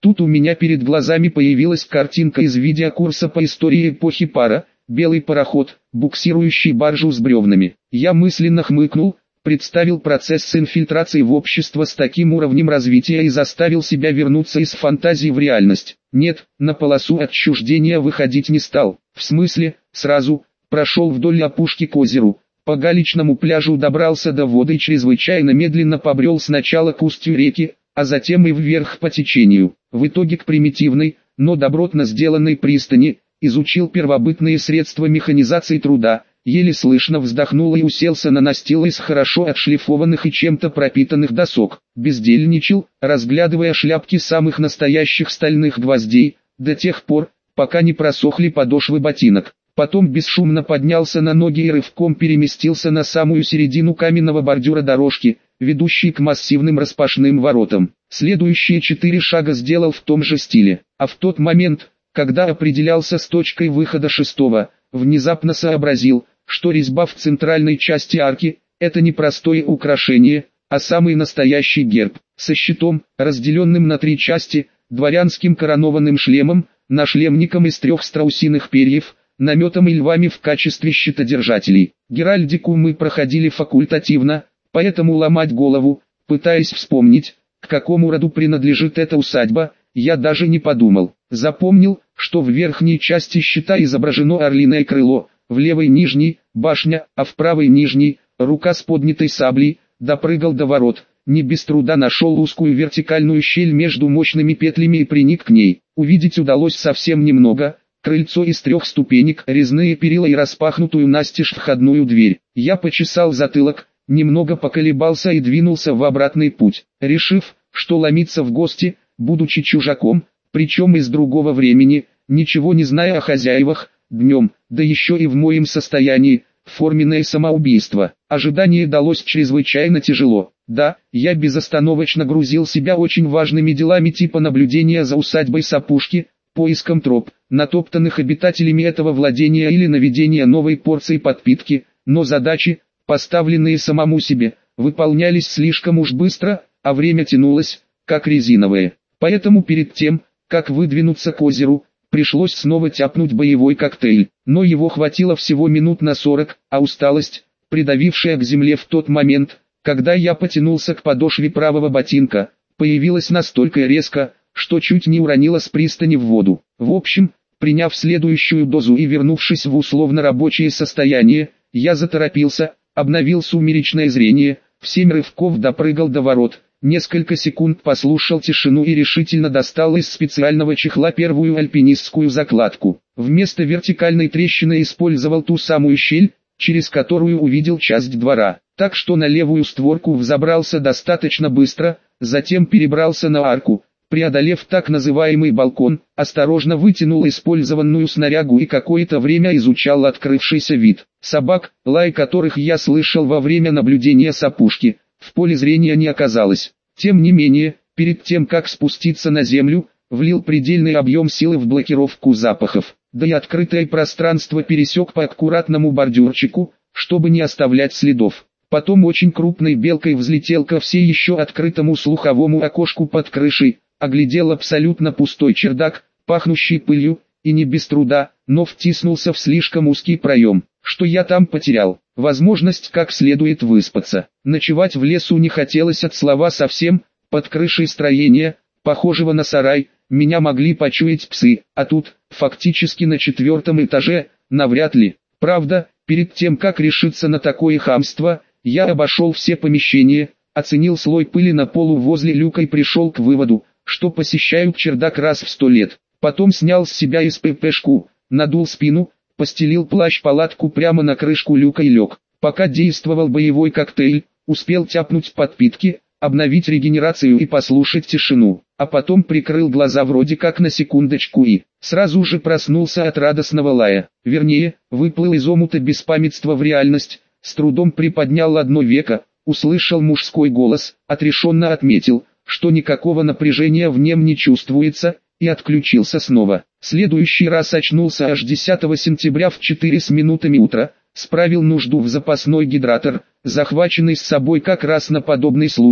Тут у меня перед глазами появилась картинка из видеокурса по истории эпохи пара, белый пароход, буксирующий баржу с бревнами. Я мысленно хмыкнул, представил процесс инфильтрации в общество с таким уровнем развития и заставил себя вернуться из фантазии в реальность. Нет, на полосу отчуждения выходить не стал. В смысле, сразу, прошел вдоль опушки к озеру. По галечному пляжу добрался до воды и чрезвычайно медленно побрел сначала к устью реки, а затем и вверх по течению. В итоге к примитивной, но добротно сделанной пристани, изучил первобытные средства механизации труда, еле слышно вздохнул и уселся на настил из хорошо отшлифованных и чем-то пропитанных досок. Бездельничал, разглядывая шляпки самых настоящих стальных гвоздей, до тех пор, пока не просохли подошвы ботинок. Потом бесшумно поднялся на ноги и рывком переместился на самую середину каменного бордюра дорожки, ведущей к массивным распашным воротам. Следующие 4 шага сделал в том же стиле, а в тот момент, когда определялся с точкой выхода 6-го, внезапно сообразил, что резьба в центральной части арки – это не простое украшение, а самый настоящий герб, со щитом, разделенным на 3 части, дворянским коронованным шлемом, нашлемником из 3 страусиных перьев, наметом и львами в качестве щитодержателей. Геральдику мы проходили факультативно, поэтому ломать голову, пытаясь вспомнить, к какому роду принадлежит эта усадьба, я даже не подумал. Запомнил, что в верхней части щита изображено орлиное крыло, в левой нижней – башня, а в правой нижней – рука с поднятой саблей. Допрыгал до ворот, не без труда нашел узкую вертикальную щель между мощными петлями и приник к ней. Увидеть удалось совсем немного. Крыльцо из 3 ступенек, резные перила и распахнутую настежь входную дверь. Я почесал затылок, немного поколебался и двинулся в обратный путь, решив, что ломиться в гости, будучи чужаком, причем из другого времени, ничего не зная о хозяевах, днем, да еще и в моем состоянии, форменное самоубийство. Ожидание далось чрезвычайно тяжело. Да, я безостановочно грузил себя очень важными делами типа наблюдения за усадьбой с опушки, поиском троп, натоптанных обитателями этого владения или наведения новой порции подпитки, но задачи, поставленные самому себе, выполнялись слишком уж быстро, а время тянулось, как резиновое. Поэтому перед тем, как выдвинуться к озеру, пришлось снова тяпнуть боевой коктейль, но его хватило всего минут на 40, а усталость, придавившая к земле в тот момент, когда я потянулся к подошве правого ботинка, появилась настолько резко, что чуть не уронила с пристани в воду. В общем, приняв следующую дозу и вернувшись в условно-рабочее состояние, я заторопился, обновил сумеречное зрение, в 7 рывков допрыгал до ворот, несколько секунд послушал тишину и решительно достал из специального чехла первую альпинистскую закладку. Вместо вертикальной трещины использовал ту самую щель, через которую увидел часть двора, так что на левую створку взобрался достаточно быстро, затем перебрался на арку, преодолев так называемый балкон, осторожно вытянул использованную снарягу и какое-то время изучал открывшийся вид. Собак, лай которых я слышал во время наблюдения с опушки, в поле зрения не оказалось. Тем не менее, перед тем как спуститься на землю, влил предельный объем силы в блокировку запахов, да и открытое пространство пересек по аккуратному бордюрчику, чтобы не оставлять следов. Потом очень крупной белкой взлетел ко все еще открытому слуховому окошку под крышей, оглядел абсолютно пустой чердак, пахнущий пылью, и не без труда, но втиснулся в слишком узкий проем. Что я там потерял? Возможность как следует выспаться. Ночевать в лесу не хотелось от слова совсем. Под крышей строения, похожего на сарай, меня могли почуять псы, а тут, фактически на 4-м этаже, навряд ли. Правда, перед тем как решиться на такое хамство, я обошел все помещения, оценил слой пыли на полу возле люка и пришел к выводу, что посещают чердак раз в 100 лет. Потом снял с себя СППшку, надул спину, постелил плащ-палатку прямо на крышку люка и лег. Пока действовал боевой коктейль, успел тяпнуть подпитки, обновить регенерацию и послушать тишину. А потом прикрыл глаза вроде как на секундочку и сразу же проснулся от радостного лая. Вернее, выплыл из омута беспамятства в реальность, с трудом приподнял одно веко, услышал мужской голос, отрешенно отметил, что никакого напряжения в нем не чувствуется, и отключился снова. Следующий раз очнулся аж 10 сентября в 4 с минутами утра, справил нужду в запасной гидратор, захваченный с собой как раз на подобный случай,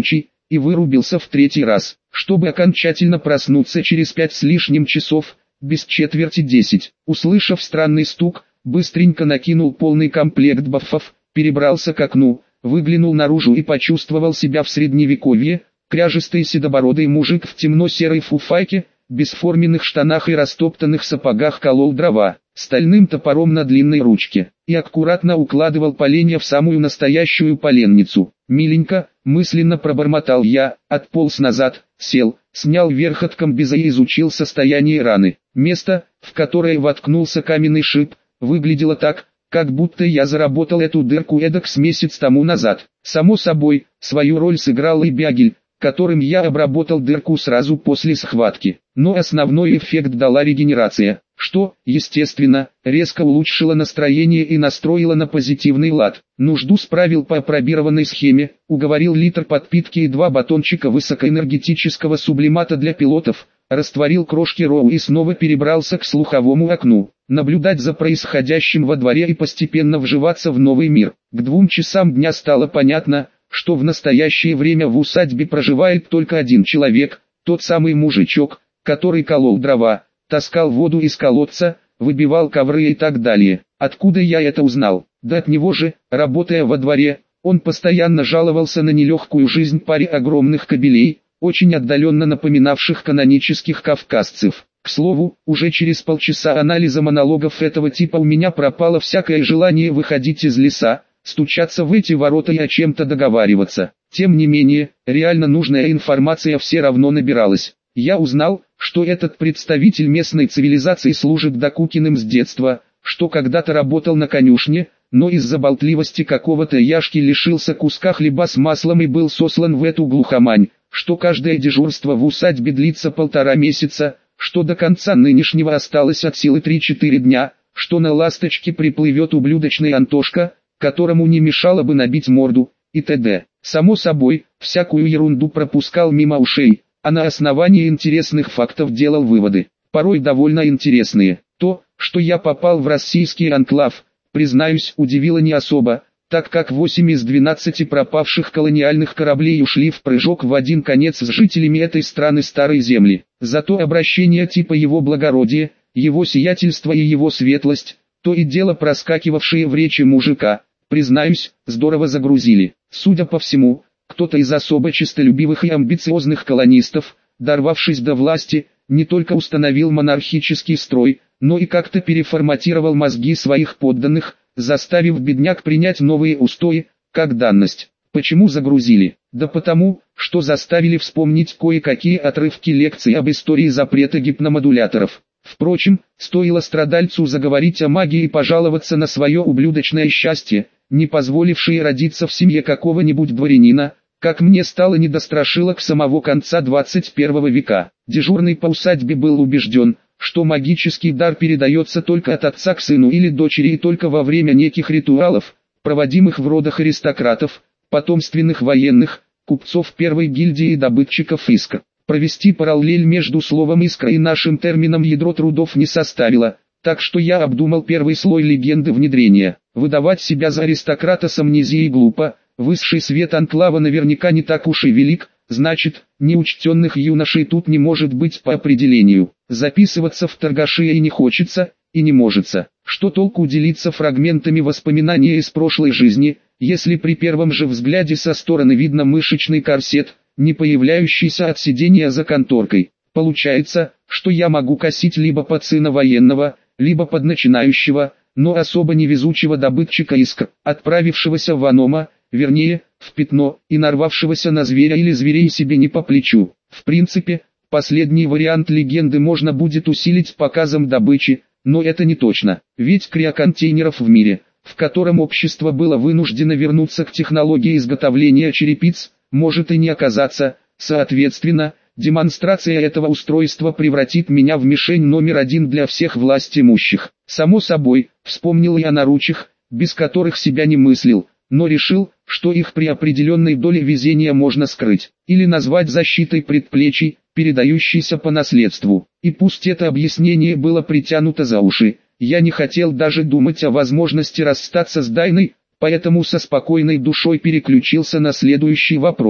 и вырубился в третий раз, чтобы окончательно проснуться через 5 с лишним часов, без четверти 10. Услышав странный стук, быстренько накинул полный комплект бафов, перебрался к окну, выглянул наружу и почувствовал себя в средневековье. Кряжистый седобородый мужик в темно-серой фуфайке, бесформенных штанах и растоптанных сапогах колол дрова, стальным топором на длинной ручке, и аккуратно укладывал поленья в самую настоящую поленницу. «Миленько», мысленно пробормотал я, отполз назад, сел, снял верх от комбеза и изучил состояние раны. Место, в которое воткнулся каменный шип, выглядело так, как будто я заработал эту дырку эдак с месяц тому назад. Само собой, свою роль сыграл и бягель, которым я обработал дырку сразу после схватки. Но основной эффект дала регенерация, что, естественно, резко улучшило настроение и настроило на позитивный лад. Нужду справил по опробированной схеме, уговорил литр подпитки и 2 батончика высокоэнергетического сублимата для пилотов, растворил крошки роу и снова перебрался к слуховому окну, наблюдать за происходящим во дворе и постепенно вживаться в новый мир. К 2 часам дня стало понятно, что в настоящее время в усадьбе проживает только один человек, тот самый мужичок, который колол дрова, таскал воду из колодца, выбивал ковры и так далее. Откуда я это узнал? Да от него же, работая во дворе, он постоянно жаловался на нелегкую жизнь паре огромных кобелей, очень отдаленно напоминавших канонических кавказцев. К слову, уже через полчаса анализа монологов этого типа у меня пропало всякое желание выходить из леса, стучаться в эти ворота и о чем-то договариваться. Тем не менее, реально нужная информация все равно набиралась. Я узнал, что этот представитель местной цивилизации служит докукиным с детства, что когда-то работал на конюшне, но из-за болтливости какого-то яшки лишился куска хлеба с маслом и был сослан в эту глухомань, что каждое дежурство в усадьбе длится 1,5 месяца, что до конца нынешнего осталось от силы 3-4 дня, что на ласточке приплывет ублюдочный Антошка, которому не мешало бы набить морду, и т.д. Само собой, всякую ерунду пропускал мимо ушей, а на основании интересных фактов делал выводы, порой довольно интересные. То, что я попал в российский анклав, признаюсь, удивило не особо, так как 8 из 12 пропавших колониальных кораблей ушли в прыжок в один конец с жителями этой страны Старой Земли. Зато обращение типа его благородие, его сиятельство и его светлость, то и дело проскакивавшие в речи мужика, признаюсь, здорово загрузили. Судя по всему, кто-то из особо честолюбивых и амбициозных колонистов, дорвавшись до власти, не только установил монархический строй, но и как-то переформатировал мозги своих подданных, заставив бедняк принять новые устои, как данность. Почему загрузили? Да потому, что заставили вспомнить кое-какие отрывки лекций об истории запрета гипномодуляторов. Впрочем, стоило страдальцу заговорить о магии и пожаловаться на свое ублюдочное счастье, не позволившее родиться в семье какого-нибудь дворянина, как мне стало не до страшилок самого конца 21 века. Дежурный по усадьбе был убежден, что магический дар передается только от отца к сыну или дочери и только во время неких ритуалов, проводимых в родах аристократов, потомственных военных, купцов первой гильдии и добытчиков иска. Провести параллель между словом «искра» и нашим термином «ядро трудов» не составило, так что я обдумал первый слой легенды внедрения. Выдавать себя за аристократа с амнезией глупо, высший свет анклава наверняка не так уж и велик, значит, неучтенных юношей тут не может быть по определению. Записываться в торгаши и не хочется, и не можется. Что толку делиться фрагментами воспоминания из прошлой жизни, если при первом же взгляде со стороны видно мышечный корсет, не появляющийся от сидения за конторкой. Получается, что я могу косить либо под сына военного, либо под начинающего, но особо невезучего добытчика искр, отправившегося в анома, вернее, в пятно, и нарвавшегося на зверя или зверей себе не по плечу. В принципе, последний вариант легенды можно будет усилить показом добычи, но это не точно, ведь криоконтейнеров в мире, в котором общество было вынуждено вернуться к технологии изготовления черепиц, может и не оказаться. Соответственно, демонстрация этого устройства превратит меня в мишень номер 1 для всех властимущих. Само собой, вспомнил я о наручах, без которых себя не мыслил, но решил, что их при определенной доле везения можно скрыть, или назвать защитой предплечий, передающейся по наследству. И пусть это объяснение было притянуто за уши, я не хотел даже думать о возможности расстаться с Дайной, поэтому со спокойной душой переключился на следующий вопрос.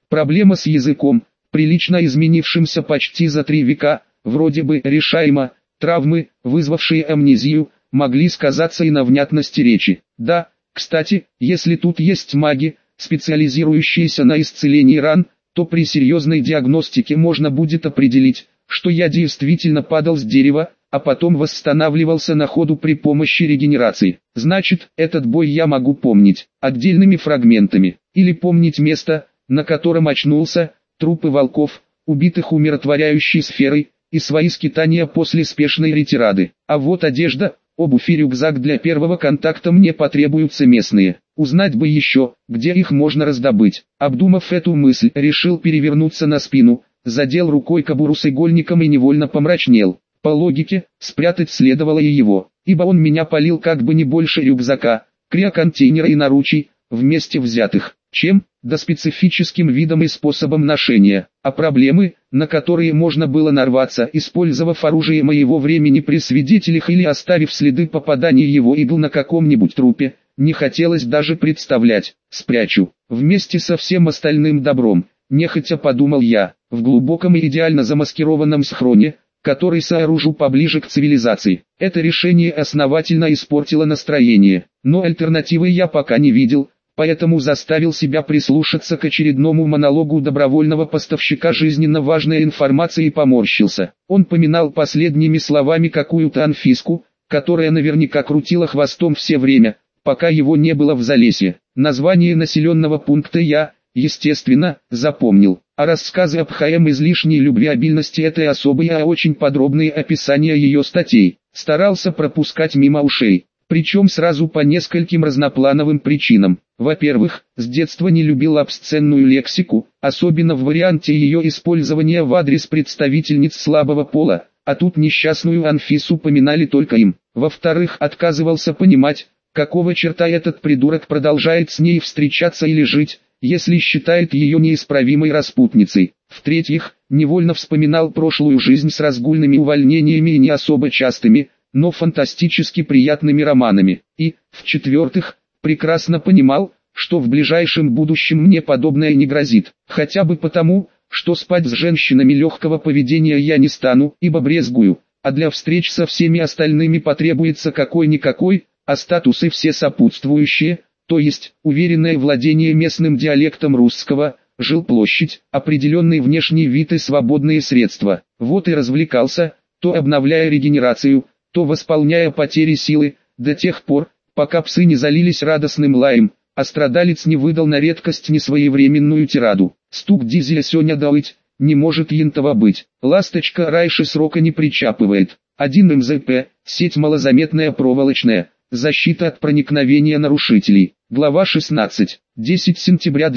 Проблема с языком, прилично изменившимся почти за 3 века, вроде бы решаема. Травмы, вызвавшие амнезию, могли сказаться и на внятности речи. Да, кстати, если тут есть маги, специализирующиеся на исцелении ран, то при серьезной диагностике можно будет определить, что я действительно падал с дерева, а потом восстанавливался на ходу при помощи регенерации. Значит, этот бой я могу помнить отдельными фрагментами, или помнить место, на котором очнулся, трупы волков, убитых умиротворяющей сферой, и свои скитания после спешной ретирады. А вот одежда, обувь и рюкзак для первого контакта мне потребуются местные. Узнать бы еще, где их можно раздобыть. Обдумав эту мысль, решил перевернуться на спину, задел рукой кобуру с игольником и невольно помрачнел. По логике, спрятать следовало и его, ибо он меня палил как бы не больше рюкзака, криоконтейнера и наручей, вместе взятых, чем, да специфическим видом и способом ношения. А проблемы, на которые можно было нарваться, использовав оружие моего времени при свидетелях или оставив следы попадания его игл на каком-нибудь трупе, не хотелось даже представлять. Спрячу, вместе со всем остальным добром, нехотя подумал я, в глубоком и идеально замаскированном схроне, который сооружу поближе к цивилизации. Это решение основательно испортило настроение, но альтернативы я пока не видел, поэтому заставил себя прислушаться к очередному монологу добровольного поставщика жизненно важной информации и поморщился. Он поминал последними словами какую-то Анфиску, которая наверняка крутила хвостом все время, пока его не было в Залесье. Название населенного пункта я, естественно, запомнил, а рассказы об ХМ излишней любвеобильности этой особой, а очень подробные описания ее статей, старался пропускать мимо ушей. Причем сразу по нескольким разноплановым причинам. Во-первых, с детства не любил обсценную лексику, особенно в варианте ее использования в адрес представительниц слабого пола, а тут несчастную Анфису поминали только им. Во-вторых, отказывался понимать, какого черта этот придурок продолжает с ней встречаться или жить, если считает ее неисправимой распутницей. В-третьих, невольно вспоминал прошлую жизнь с разгульными увольнениями и не особо частыми, но фантастически приятными романами. И, в-четвертых, прекрасно понимал, что в ближайшем будущем мне подобное не грозит. Хотя бы потому, что спать с женщинами легкого поведения я не стану, ибо брезгую, а для встреч со всеми остальными потребуется какой-никакой, а статусы все сопутствующие, то есть, уверенное владение местным диалектом русского, жилплощадь, определенный внешний вид и свободные средства. Вот и развлекался, то обновляя регенерацию, то восполняя потери силы, до тех пор, пока псы не залились радостным лаем, а страдалец не выдал на редкость несвоевременную тираду. Стук дизеля Соня доить, не может янтова быть. Ласточка раньше срока не причапывает. 1 МЗП, сеть малозаметная проволочная, защита от проникновения нарушителей. Глава 16. 10 сентября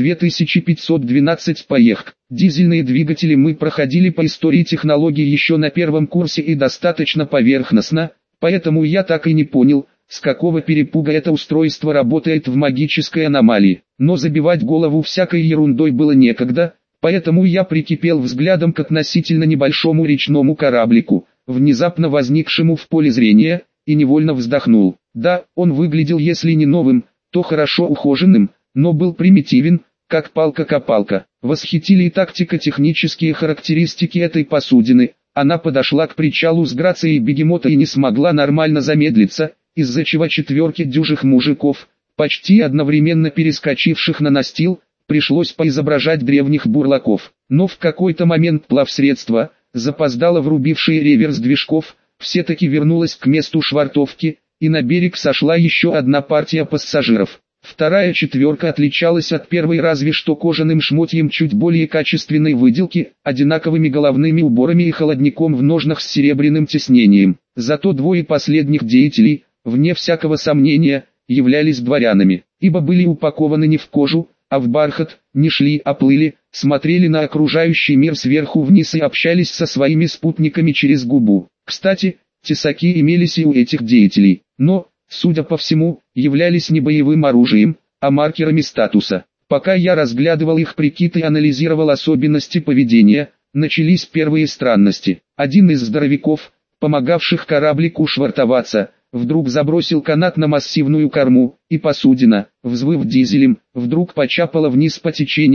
2512. Поехк. Дизельные двигатели мы проходили по истории технологий еще на первом курсе и достаточно поверхностно, поэтому я так и не понял, с какого перепуга это устройство работает в магической аномалии. Но забивать голову всякой ерундой было некогда, поэтому я прикипел взглядом к относительно небольшому речному кораблику, внезапно возникшему в поле зрения, и невольно вздохнул. Да, он выглядел если не новым, то хорошо ухоженным, но был примитивен, как палка-копалка. Восхитили и тактико-технические характеристики этой посудины. Она подошла к причалу с грацией бегемота и не смогла нормально замедлиться, из-за чего 4 дюжих мужиков, почти одновременно перескочивших на настил, пришлось поизображать древних бурлаков. Но в какой-то момент плавсредство, запоздало врубившее реверс движков, все-таки вернулось к месту швартовки, и на берег сошла еще одна партия пассажиров. Вторая 4 отличалась от первой разве что кожаным шмотьем чуть более качественной выделки, одинаковыми головными уборами и холодником в ножнах с серебряным тиснением. Зато 2 последних деятелей, вне всякого сомнения, являлись дворянами, ибо были упакованы не в кожу, а в бархат, не шли, а плыли, смотрели на окружающий мир сверху вниз и общались со своими спутниками через губу. Кстати, тесаки имелись и у этих деятелей, но, судя по всему, являлись не боевым оружием, а маркерами статуса. Пока я разглядывал их прикид и анализировал особенности поведения, начались первые странности. Один из здоровяков, помогавших кораблику швартоваться, вдруг забросил канат на массивную корму, и посудина, взвыв дизелем, вдруг почапала вниз по течению,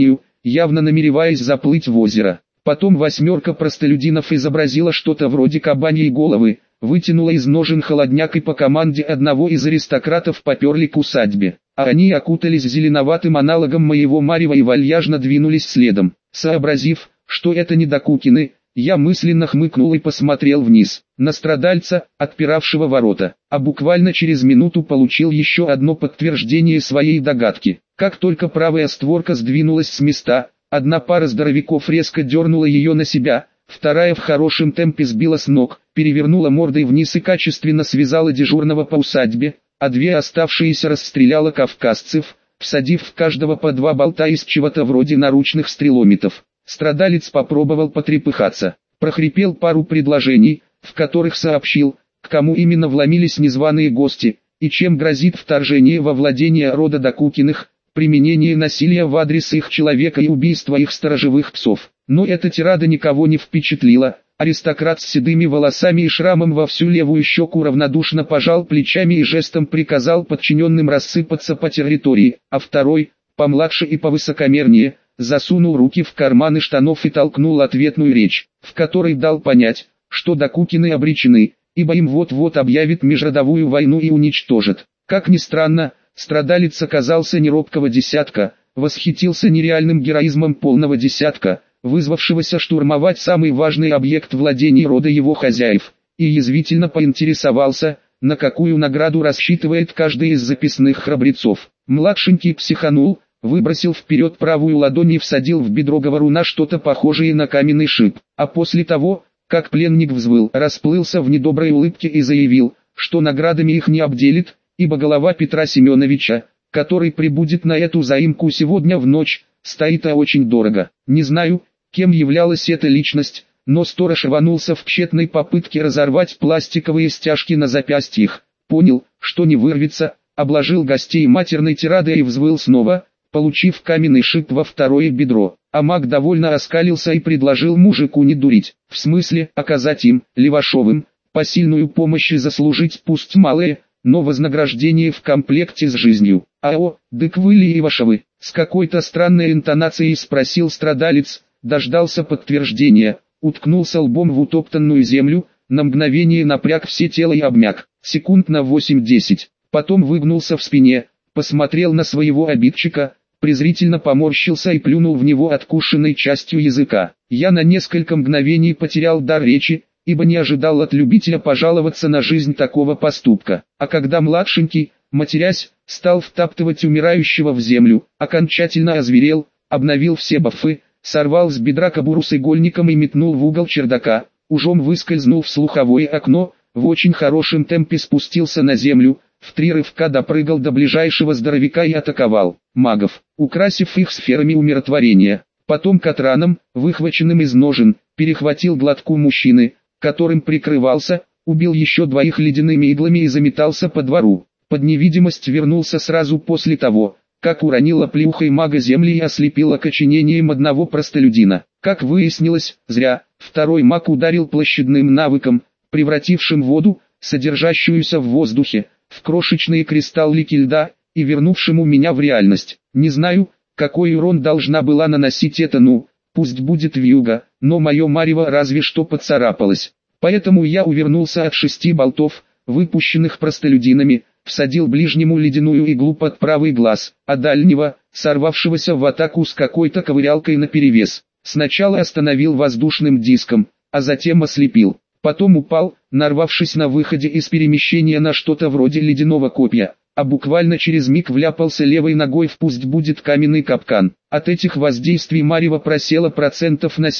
явно намереваясь заплыть в озеро. Потом 8 простолюдинов изобразила что-то вроде кабаньей головы, вытянула из ножен холодняк и по команде одного из аристократов поперли к усадьбе. А они окутались зеленоватым аналогом моего марева и вальяжно двинулись следом. Сообразив, что это не Докукины, я мысленно хмыкнул и посмотрел вниз, на страдальца, отпиравшего ворота, а буквально через минуту получил еще одно подтверждение своей догадки. Как только правая створка сдвинулась с места, одна пара здоровяков резко дернула ее на себя, вторая в хорошем темпе сбила с ног, перевернула мордой вниз и качественно связала дежурного по усадьбе, а две оставшиеся расстреляла кавказцев, всадив в каждого по 2 болта из чего-то вроде наручных стрелометов. Страдалец попробовал потрепыхаться, прохрипел пару предложений, в которых сообщил, к кому именно вломились незваные гости, и чем грозит вторжение во владение рода Докукиных, применение насилия в адрес их человека и убийство их сторожевых псов. Но эта тирада никого не впечатлила. Аристократ с седыми волосами и шрамом во всю левую щеку равнодушно пожал плечами и жестом приказал подчиненным рассыпаться по территории, а второй, помладше и повысокомернее, засунул руки в карманы штанов и толкнул ответную речь, в которой дал понять, что Докукины обречены, ибо им вот-вот объявят межродовую войну и уничтожат. Как ни странно, страдалец оказался не робкого десятка, восхитился нереальным героизмом полного десятка, вызвавшегося штурмовать самый важный объект владений рода его хозяев, и язвительно поинтересовался, на какую награду рассчитывает каждый из записных храбрецов. Младшенький психанул, выбросил вперед правую ладонь и всадил в бедро говоруна что-то похожее на каменный шип, а после того, как пленник взвыл, расплылся в недоброй улыбке и заявил, что наградами их не обделит, ибо голова Петра Семеновича, который прибудет на эту заимку сегодня в ночь, стоит очень дорого. Не знаю, кем являлась эта личность, но сторож рванулся в тщетной попытке разорвать пластиковые стяжки на запястьях, понял, что не вырвется, обложил гостей матерной тирадой и взвыл снова, получив каменный шип во второе бедро. А маг довольно оскалился и предложил мужику не дурить, в смысле оказать им, Левашовым, посильную помощь и заслужить пусть малое, но вознаграждение в комплекте с жизнью. «Ао, дык вы ли Левашовы?» — с какой-то странной интонацией спросил страдалец, дождался подтверждения, уткнулся лбом в утоптанную землю, на мгновение напряг все тело и обмяк, секунд на 8-10, потом выгнулся в спине, посмотрел на своего обидчика, презрительно поморщился и плюнул в него откушенной частью языка. Я на несколько мгновений потерял дар речи, ибо не ожидал от любителя пожаловаться на жизнь такого поступка. А когда младшенький, матерясь, стал втаптывать умирающего в землю, окончательно озверел, обновил все бафы, сорвал с бедра кобуру с игольником и метнул в угол чердака, ужом выскользнул в слуховое окно, в очень хорошем темпе спустился на землю, в 3 рывка допрыгал до ближайшего здоровяка и атаковал магов, украсив их сферами умиротворения. Потом катраном, выхваченным из ножен, перехватил глотку мужчины, которым прикрывался, убил еще 2 ледяными иглами и заметался по двору. Под невидимость вернулся сразу после того, как уронила плюхой мага земли и ослепила окоченением одного простолюдина. Как выяснилось, зря, второй маг ударил площадным навыком, превратившим воду, содержащуюся в воздухе, в крошечные кристаллики льда, и вернувшему меня в реальность. Не знаю, какой урон должна была наносить эта пусть будет вьюга, но мое марево разве что поцарапалось. Поэтому я увернулся от 6 болтов, выпущенных простолюдинами, всадил ближнему ледяную иглу под правый глаз, а дальнего, сорвавшегося в атаку с какой-то ковырялкой наперевес, сначала остановил воздушным диском, а затем ослепил. Потом упал, нарвавшись на выходе из перемещения на что-то вроде ледяного копья, а буквально через миг вляпался левой ногой в пусть будет каменный капкан. От этих воздействий марево просело процентов на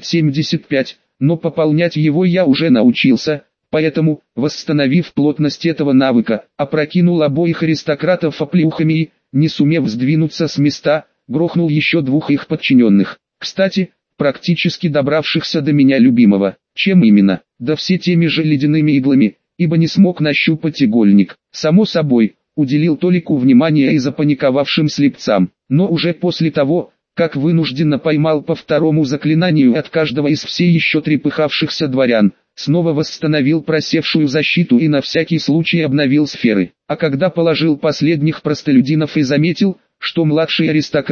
70-75, но пополнять его я уже научился, поэтому, восстановив плотность этого навыка, опрокинул обоих аристократов оплеухами и, не сумев сдвинуться с места, грохнул еще 2 их подчиненных. Кстати, практически добравшихся до меня любимого. Чем именно? Да все теми же ледяными иглами, ибо не смог нащупать игольник. Само собой, уделил Толику внимания и запаниковавшим слепцам, но уже после того, как вынужденно поймал по 2 заклинанию от каждого из все еще трепыхавшихся дворян, снова восстановил просевшую защиту и на всякий случай обновил сферы. А когда положил последних простолюдинов и заметил, что младший аристократ,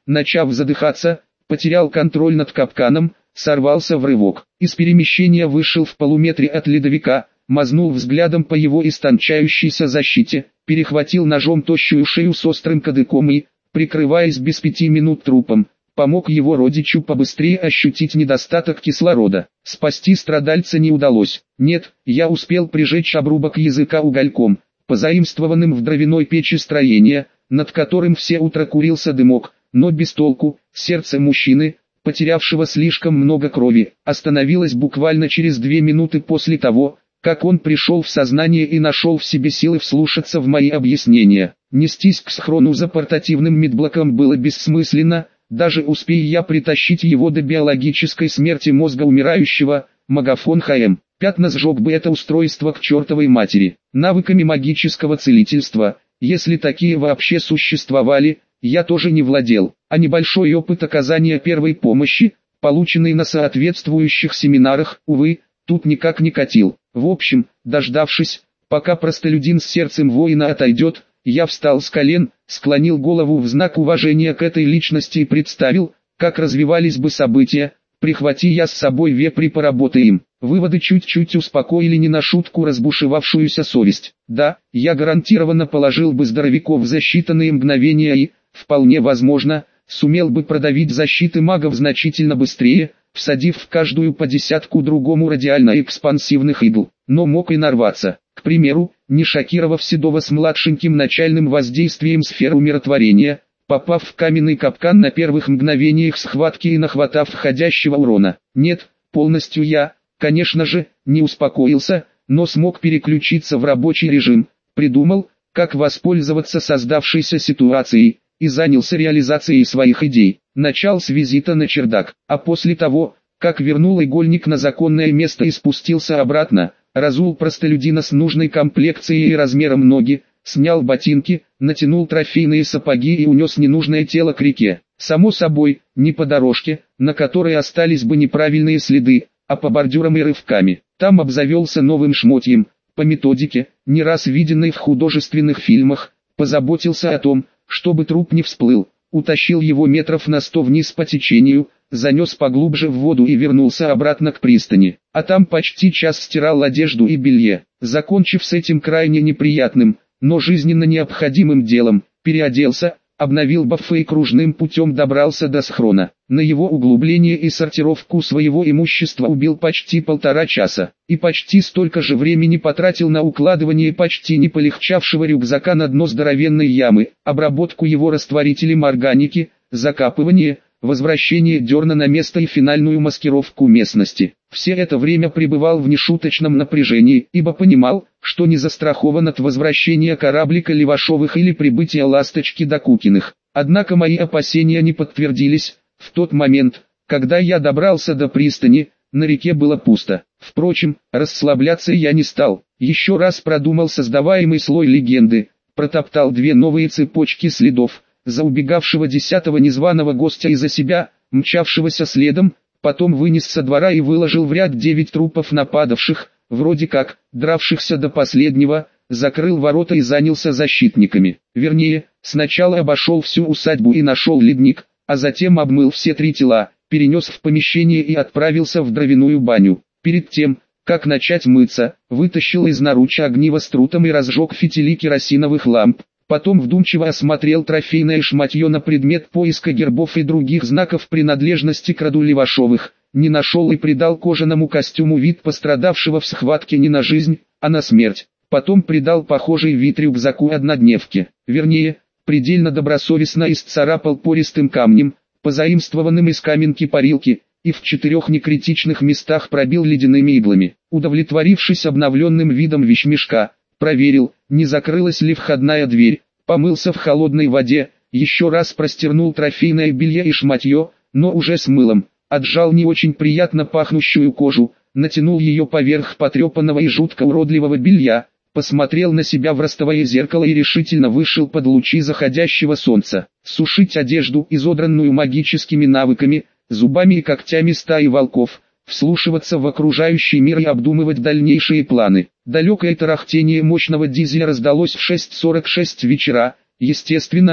начав задыхаться, потерял контроль над капканом, сорвался в рывок. Из перемещения вышел в полуметре от ледовика, мазнул взглядом по его истончающейся защите, перехватил ножом тощую шею с острым кадыком и, прикрываясь без 5 минут трупом, помог его родичу побыстрее ощутить недостаток кислорода. Спасти страдальца не удалось. Нет, я успел прижечь обрубок языка угольком, позаимствованным в дровяной печи строения, над которым все утро курился дымок, но без толку. Сердце мужчины, потерявшего слишком много крови, остановилось буквально через 2 минуты после того, как он пришел в сознание и нашел в себе силы вслушаться в мои объяснения. Нестись к схрону за портативным медблоком было бессмысленно, даже успея я притащить его до биологической смерти мозга умирающего, Магафон ХМ. Пятна сжег бы это устройство к чертовой матери. Навыками магического целительства, если такие вообще существовали, я тоже не владел, а небольшой опыт оказания первой помощи, полученный на соответствующих семинарах, увы, тут никак не катил. В общем, дождавшись, пока простолюдин с сердцем воина отойдет, я встал с колен, склонил голову в знак уважения к этой личности и представил, как развивались бы события, прихвати я с собой вепри поработаем. Выводы чуть-чуть успокоили не на шутку разбушевавшуюся совесть. Да, я гарантированно положил бы здоровяков за считанные мгновения и, вполне возможно, сумел бы продавить защиты магов значительно быстрее, всадив в каждую по десятку другому радиально-экспансивных игл, но мог и нарваться. К примеру, не шокировав Седова с младшеньким начальным воздействием сфер умиротворения, попав в каменный капкан на первых мгновениях схватки и нахватав входящего урона. Нет, полностью я, конечно же, не успокоился, но смог переключиться в рабочий режим, придумал, как воспользоваться создавшейся ситуацией, и занялся реализацией своих идей. Начал с визита на чердак, а после того, как вернул игольник на законное место и спустился обратно, разул простолюдина с нужной комплекцией и размером ноги, снял ботинки, натянул трофейные сапоги и унес ненужное тело к реке. Само собой, не по дорожке, на которой остались бы неправильные следы, а по бордюрам и рывками. Там обзавелся новым шмотьем, по методике, не раз виденной в художественных фильмах, позаботился о том, чтобы труп не всплыл, утащил его метров на 100 вниз по течению, занес поглубже в воду и вернулся обратно к пристани. А там почти час стирал одежду и белье. Закончив с этим крайне неприятным, но жизненно необходимым делом, переоделся, обновил бафы и кружным путем добрался до схрона. На его углубление и сортировку своего имущества убил почти 1,5 часа, и почти столько же времени потратил на укладывание почти не полегчавшего рюкзака на дно здоровенной ямы, обработку его растворителем органики, закапывание, возвращение дерна на место и финальную маскировку местности. Все это время пребывал в нешуточном напряжении, ибо понимал, что не застрахован от возвращения кораблика Левашовых или прибытия ласточки до Кукиных. Однако мои опасения не подтвердились. В тот момент, когда я добрался до пристани, на реке было пусто. Впрочем, расслабляться я не стал. Еще раз продумал создаваемый слой легенды, протоптал 2 новые цепочки следов, за убегавшего 10-го незваного гостя и за себя, мчавшегося следом, потом вынес со двора и выложил в ряд 9 трупов нападавших, вроде как, дравшихся до последнего, закрыл ворота и занялся защитниками. Вернее, сначала обошел всю усадьбу и нашел ледник, а затем обмыл все 3 тела, перенес в помещение и отправился в дровяную баню. Перед тем, как начать мыться, вытащил из наруча огниво с трутом и разжег фитили керосиновых ламп. Потом вдумчиво осмотрел трофейное шматье на предмет поиска гербов и других знаков принадлежности к роду Левашовых. Не нашел и придал кожаному костюму вид пострадавшего в схватке не на жизнь, а на смерть. Потом придал похожий вид рюкзаку однодневки. Вернее, предельно добросовестно исцарапал пористым камнем, позаимствованным из каменки-парилки, и в 4 некритичных местах пробил ледяными иглами. Удовлетворившись обновленным видом вещмешка, проверил, не закрылась ли входная дверь, помылся в холодной воде, еще раз простернул трофейное белье и шматье, но уже с мылом, отжал не очень приятно пахнущую кожу, натянул ее поверх потрепанного и жутко уродливого белья, посмотрел на себя в ростовое зеркало и решительно вышел под лучи заходящего солнца. Сушить одежду, изодранную магическими навыками, зубами и когтями стаи волков, вслушиваться в окружающий мир и обдумывать дальнейшие планы. Далекое тарахтение мощного дизеля раздалось в 6:46 вечера, естественно,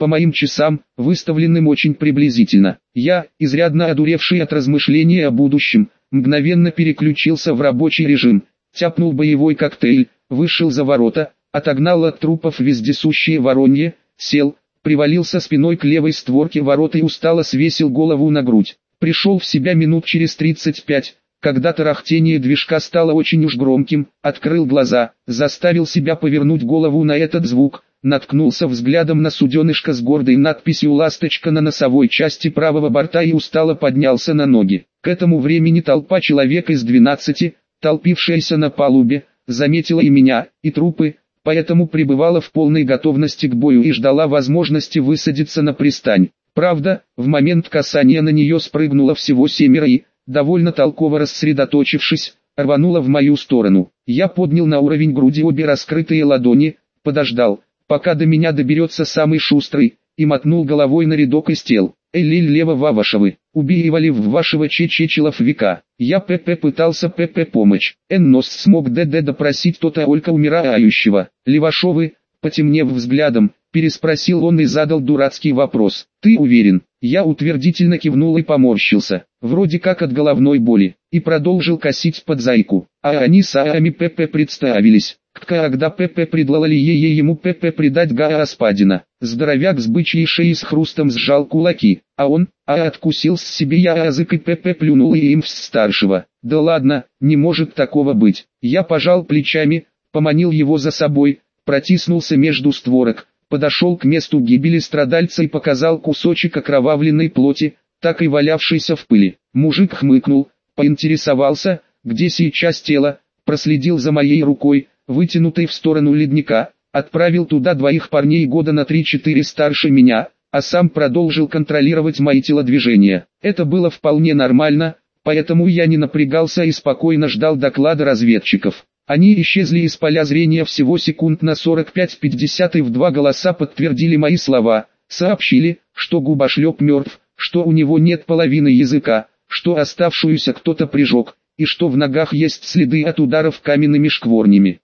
по моим часам, выставленным очень приблизительно. Я, изрядно одуревший от размышления о будущем, мгновенно переключился в рабочий режим, тяпнул боевой коктейль, вышел за ворота, отогнал от трупов вездесущие воронье, сел, привалился спиной к левой створке ворот и устало свесил голову на грудь. Пришел в себя минут через 35, когда тарахтение движка стало очень уж громким, открыл глаза, заставил себя повернуть голову на этот звук, наткнулся взглядом на суденышко с гордой надписью «Ласточка» на носовой части правого борта и устало поднялся на ноги. К этому времени толпа человек из 12, толпившаяся на палубе, заметила и меня, и трупы, поэтому пребывала в полной готовности к бою и ждала возможности высадиться на пристань. Правда, в момент касания на нее спрыгнуло всего 7 и, довольно толково рассредоточившись, рвануло в мою сторону. Я поднял на уровень груди обе раскрытые ладони, подождал, пока до меня доберется самый шустрый, и мотнул головой на рядок из тел. Элиль лево вавашевы, убивали в вашего чечечелов века. Я пытался помочь. Эннос смог допросить то-то олько умирающего. Левашовы, потемнев взглядом, переспросил он и задал дурацкий вопрос. Ты уверен? Я утвердительно кивнул и поморщился, вроде как от головной боли, и продолжил косить под зайку. А они сами представились. Когда предложили ему предать Гаспадина, здоровяк с бычьей шеей с хрустом сжал кулаки, а он, откусил с себе язык и плюнул им в старшего. Да ладно, не может такого быть. Я пожал плечами, поманил его за собой, протиснулся между створок, подошел к месту гибели страдальца и показал кусочек окровавленной плоти, так и валявшийся в пыли. Мужик хмыкнул, поинтересовался, где сейчас тело, проследил за моей рукой, вытянутой в сторону ледника, отправил туда двоих парней года на 3-4 старше меня, а сам продолжил контролировать мои телодвижения. Это было вполне нормально, поэтому я не напрягался и спокойно ждал доклада разведчиков. Они исчезли из поля зрения всего секунд на 45-50 и в два голоса подтвердили мои слова, сообщили, что губошлеп мертв, что у него нет половины языка, что оставшуюся кто-то прижег, и что в ногах есть следы от ударов каменными шкворнями.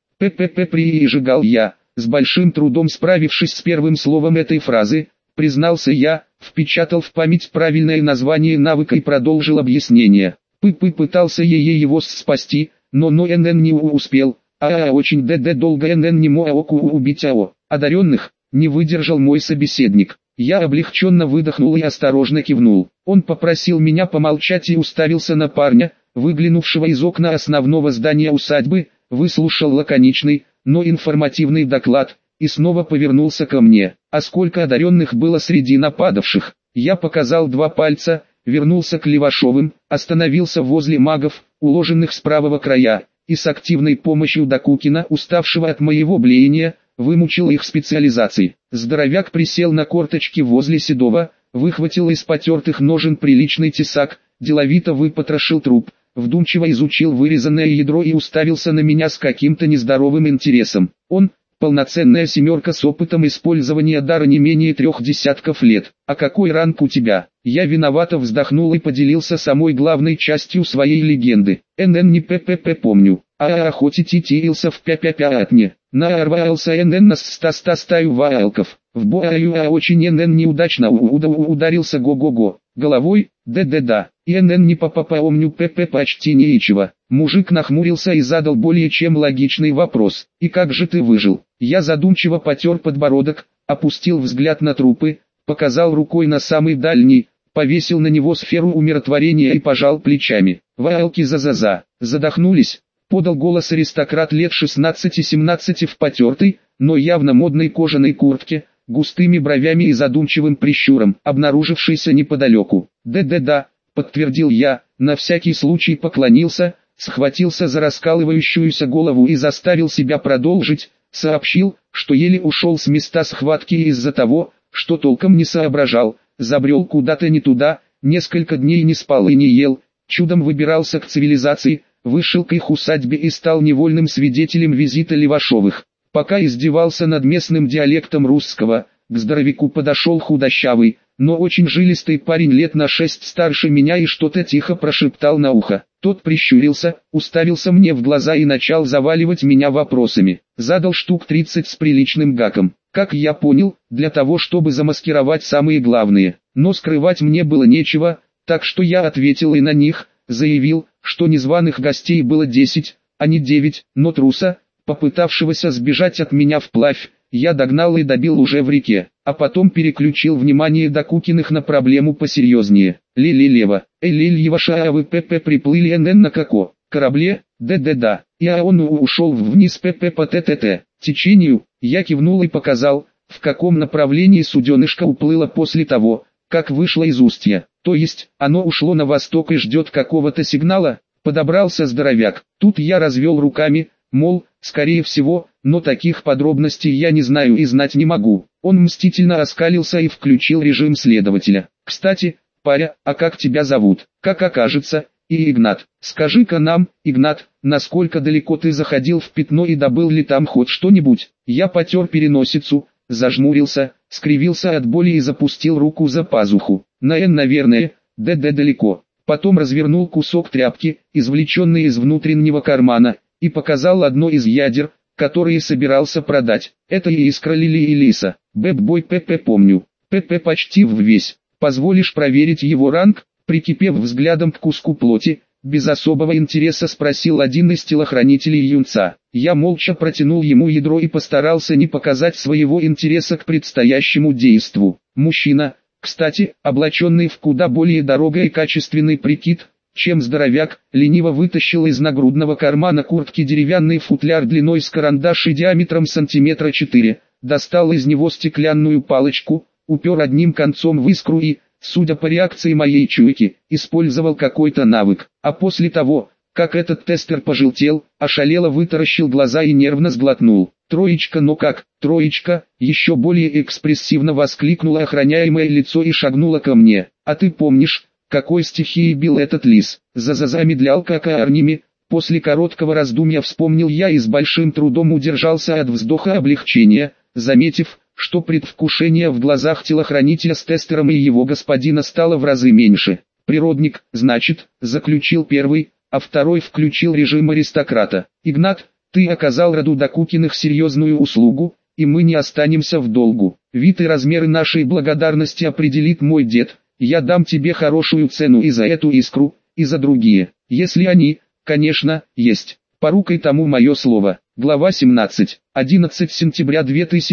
Прижигал я, с большим трудом справившись с первым словом этой фразы, признался я, впечатал в память правильное название навыка и продолжил объяснение. Пытался его спасти, но НН не успел, очень долго НН не мог убить одаренных, не выдержал мой собеседник. Я облегченно выдохнул и осторожно кивнул. Он попросил меня помолчать и уставился на парня, выглянувшего из окна основного здания усадьбы, выслушал лаконичный, но информативный доклад, и снова повернулся ко мне. А сколько одаренных было среди нападавших? Я показал 2 пальца, вернулся к Левашовым, остановился возле магов, уложенных с правого края, и с активной помощью Докукина, уставшего от моего блеяния, вымучил их специализации. Здоровяк присел на корточки возле Седова, выхватил из потертых ножен приличный тесак, деловито выпотрошил труп, вдумчиво изучил вырезанное ядро и уставился на меня с каким-то нездоровым интересом. Он, полноценная семерка с опытом использования дара не менее 3 десятков лет. А какой ранг у тебя? Я виновато вздохнул и поделился самой главной частью своей легенды. НН не помню, хоть и титился в пя-пя-пя-атне. Нарвался НН на стаю ваалков. В бою очень НН неудачно ударился го-го-го. Головой, да. И НН не помню почти ничего. Мужик нахмурился и задал более чем логичный вопрос. И как же ты выжил? Я задумчиво потер подбородок, опустил взгляд на трупы, показал рукой на самый дальний, повесил на него сферу умиротворения и пожал плечами. Ваалки задохнулись. Подал голос аристократ лет 16-17 в потертой, но явно модной кожаной куртке, густыми бровями и задумчивым прищуром, обнаружившийся неподалеку. Да, подтвердил я, на всякий случай поклонился, схватился за раскалывающуюся голову и заставил себя продолжить, сообщил, что еле ушел с места схватки из-за того, что толком не соображал, забрел куда-то не туда, несколько дней не спал и не ел, чудом выбирался к цивилизации, вышел к их усадьбе и стал невольным свидетелем визита Левашовых. Пока издевался над местным диалектом русского, к здоровяку подошел худощавый, но очень жилистый парень лет на 6 старше меня и что-то тихо прошептал на ухо. Тот прищурился, уставился мне в глаза и начал заваливать меня вопросами. Задал штук 30 с приличным гаком. Как я понял, для того, чтобы замаскировать самые главные. Но скрывать мне было нечего, так что я ответил и на них, заявил, что незваных гостей было 10, а не 9, но труса, попытавшегося сбежать от меня вплавь, я догнал и добил уже в реке, а потом переключил внимание Докукиных на проблему посерьезнее. Лили-лево, Лильеваша АВПП приплыли НН на како, корабле, да, и он ушел вниз ПП по ТТТ, течению, я кивнул и показал, в каком направлении суденышко уплыло после того, как вышло из устья, то есть, оно ушло на восток и ждет какого-то сигнала, подобрался здоровяк, тут я развел руками, мол, скорее всего, но таких подробностей я не знаю и знать не могу. Он мстительно оскалился и включил режим следователя. Кстати, паря, а как тебя зовут? Как окажется, и Игнат. Скажи-ка нам, Игнат, насколько далеко ты заходил в пятно и добыл ли там хоть что-нибудь? Я потер переносицу, зажмурился, скривился от боли и запустил руку за пазуху. Наверное, далеко. Потом развернул кусок тряпки, извлеченный из внутреннего кармана, и показал одно из ядер, которые собирался продать. Это и искра Лили и Лиса. Бэб-бой ПП помню. ПП почти ввесь. Позволишь проверить его ранг? Прикипев взглядом к куску плоти, без особого интереса спросил один из телохранителей юнца. Я молча протянул ему ядро и постарался не показать своего интереса к предстоящему действу. Мужчина, кстати, облаченный в куда более дорогой и качественный прикид, чем здоровяк, лениво вытащил из нагрудного кармана куртки деревянный футляр длиной с карандаш и диаметром сантиметра 4, достал из него стеклянную палочку, упер одним концом в искру и, судя по реакции моей чуйки, использовал какой-то навык, а после того, как этот тестер пожелтел, ошалело вытаращил глаза и нервно сглотнул. «Троечка, но как, троечка!» еще более экспрессивно воскликнуло охраняемое лицо и шагнуло ко мне. «А ты помнишь, какой стихией бил этот лис?» Замедлял как арними. После короткого раздумья вспомнил я и с большим трудом удержался от вздоха облегчения, заметив, что предвкушение в глазах телохранителя с тестером и его господина стало в разы меньше. «Природник, значит», заключил первый, а второй включил режим аристократа. «Игнат, ты оказал роду Докукиных серьезную услугу, и мы не останемся в долгу. Вид и размеры нашей благодарности определит мой дед. Я дам тебе хорошую цену и за эту искру, и за другие, если они, конечно, есть. Порукой тому мое слово». Глава 17. 11 сентября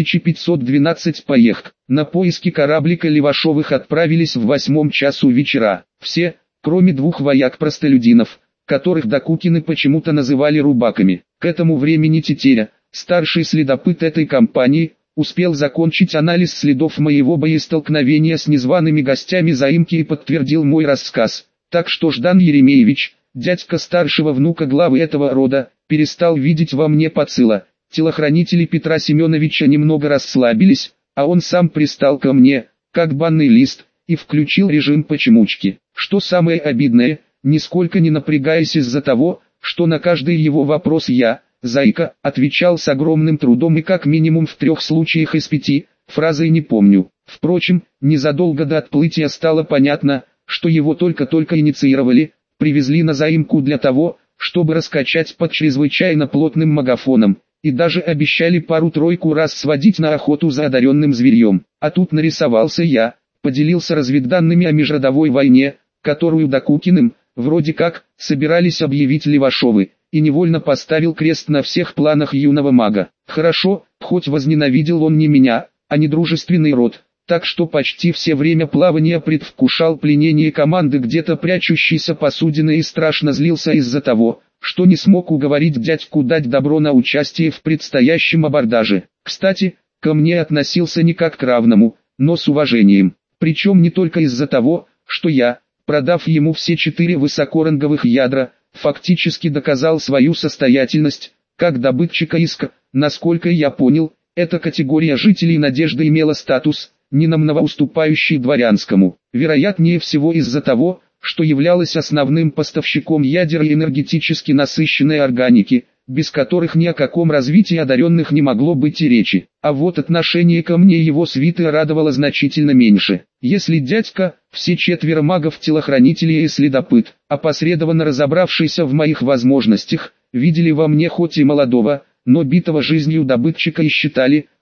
2512. Поехк. На поиски кораблика Левашовых отправились в 8 часу вечера. Все, кроме 2 вояк-простолюдинов, которых Докукины почему-то называли рубаками. К этому времени Тетеря, старший следопыт этой компании, успел закончить анализ следов моего боестолкновения с незваными гостями заимки и подтвердил мой рассказ. Так что Ждан Еремеевич, дядька старшего внука главы этого рода, перестал видеть во мне подсыла. Телохранители Петра Семеновича немного расслабились, а он сам пристал ко мне, как банный лист, и включил режим почемучки. Что самое обидное, нисколько не напрягаясь из-за того, что на каждый его вопрос я, зайка, отвечал с огромным трудом и как минимум в 3 случаях из 5, фразой не помню. Впрочем, незадолго до отплытия стало понятно, что его только-только инициировали, привезли на заимку для того, чтобы раскачать под чрезвычайно плотным магафоном, и даже обещали пару-тройку раз сводить на охоту за одаренным зверьем. А тут нарисовался я, поделился разведданными о межродовой войне, которую Докукиным, вроде как, собирались объявить Левашовы, и невольно поставил крест на всех планах юного мага. Хорошо, хоть возненавидел он не меня, а недружественный род, так что почти все время плавания предвкушал пленение команды где-то прячущейся посудины и страшно злился из-за того, что не смог уговорить дядьку дать добро на участие в предстоящем абордаже. Кстати, ко мне относился не как к равному, но с уважением. Причем не только из-за того, что я, продав ему все 4 высокоранговых ядра, фактически доказал свою состоятельность, как добытчика искр. Насколько я понял, эта категория жителей Надежды имела статус, ненамного уступающий дворянскому, вероятнее всего из-за того, что являлась основным поставщиком ядер и энергетически насыщенной органики, без которых ни о каком развитии одаренных не могло быть и речи. А вот отношение ко мне его свиты радовало значительно меньше. Если дядька, все 4 магов-телохранители и следопыт, опосредованно разобравшийся в моих возможностях, видели во мне хоть и молодого, но битого жизнью добытчика и считали,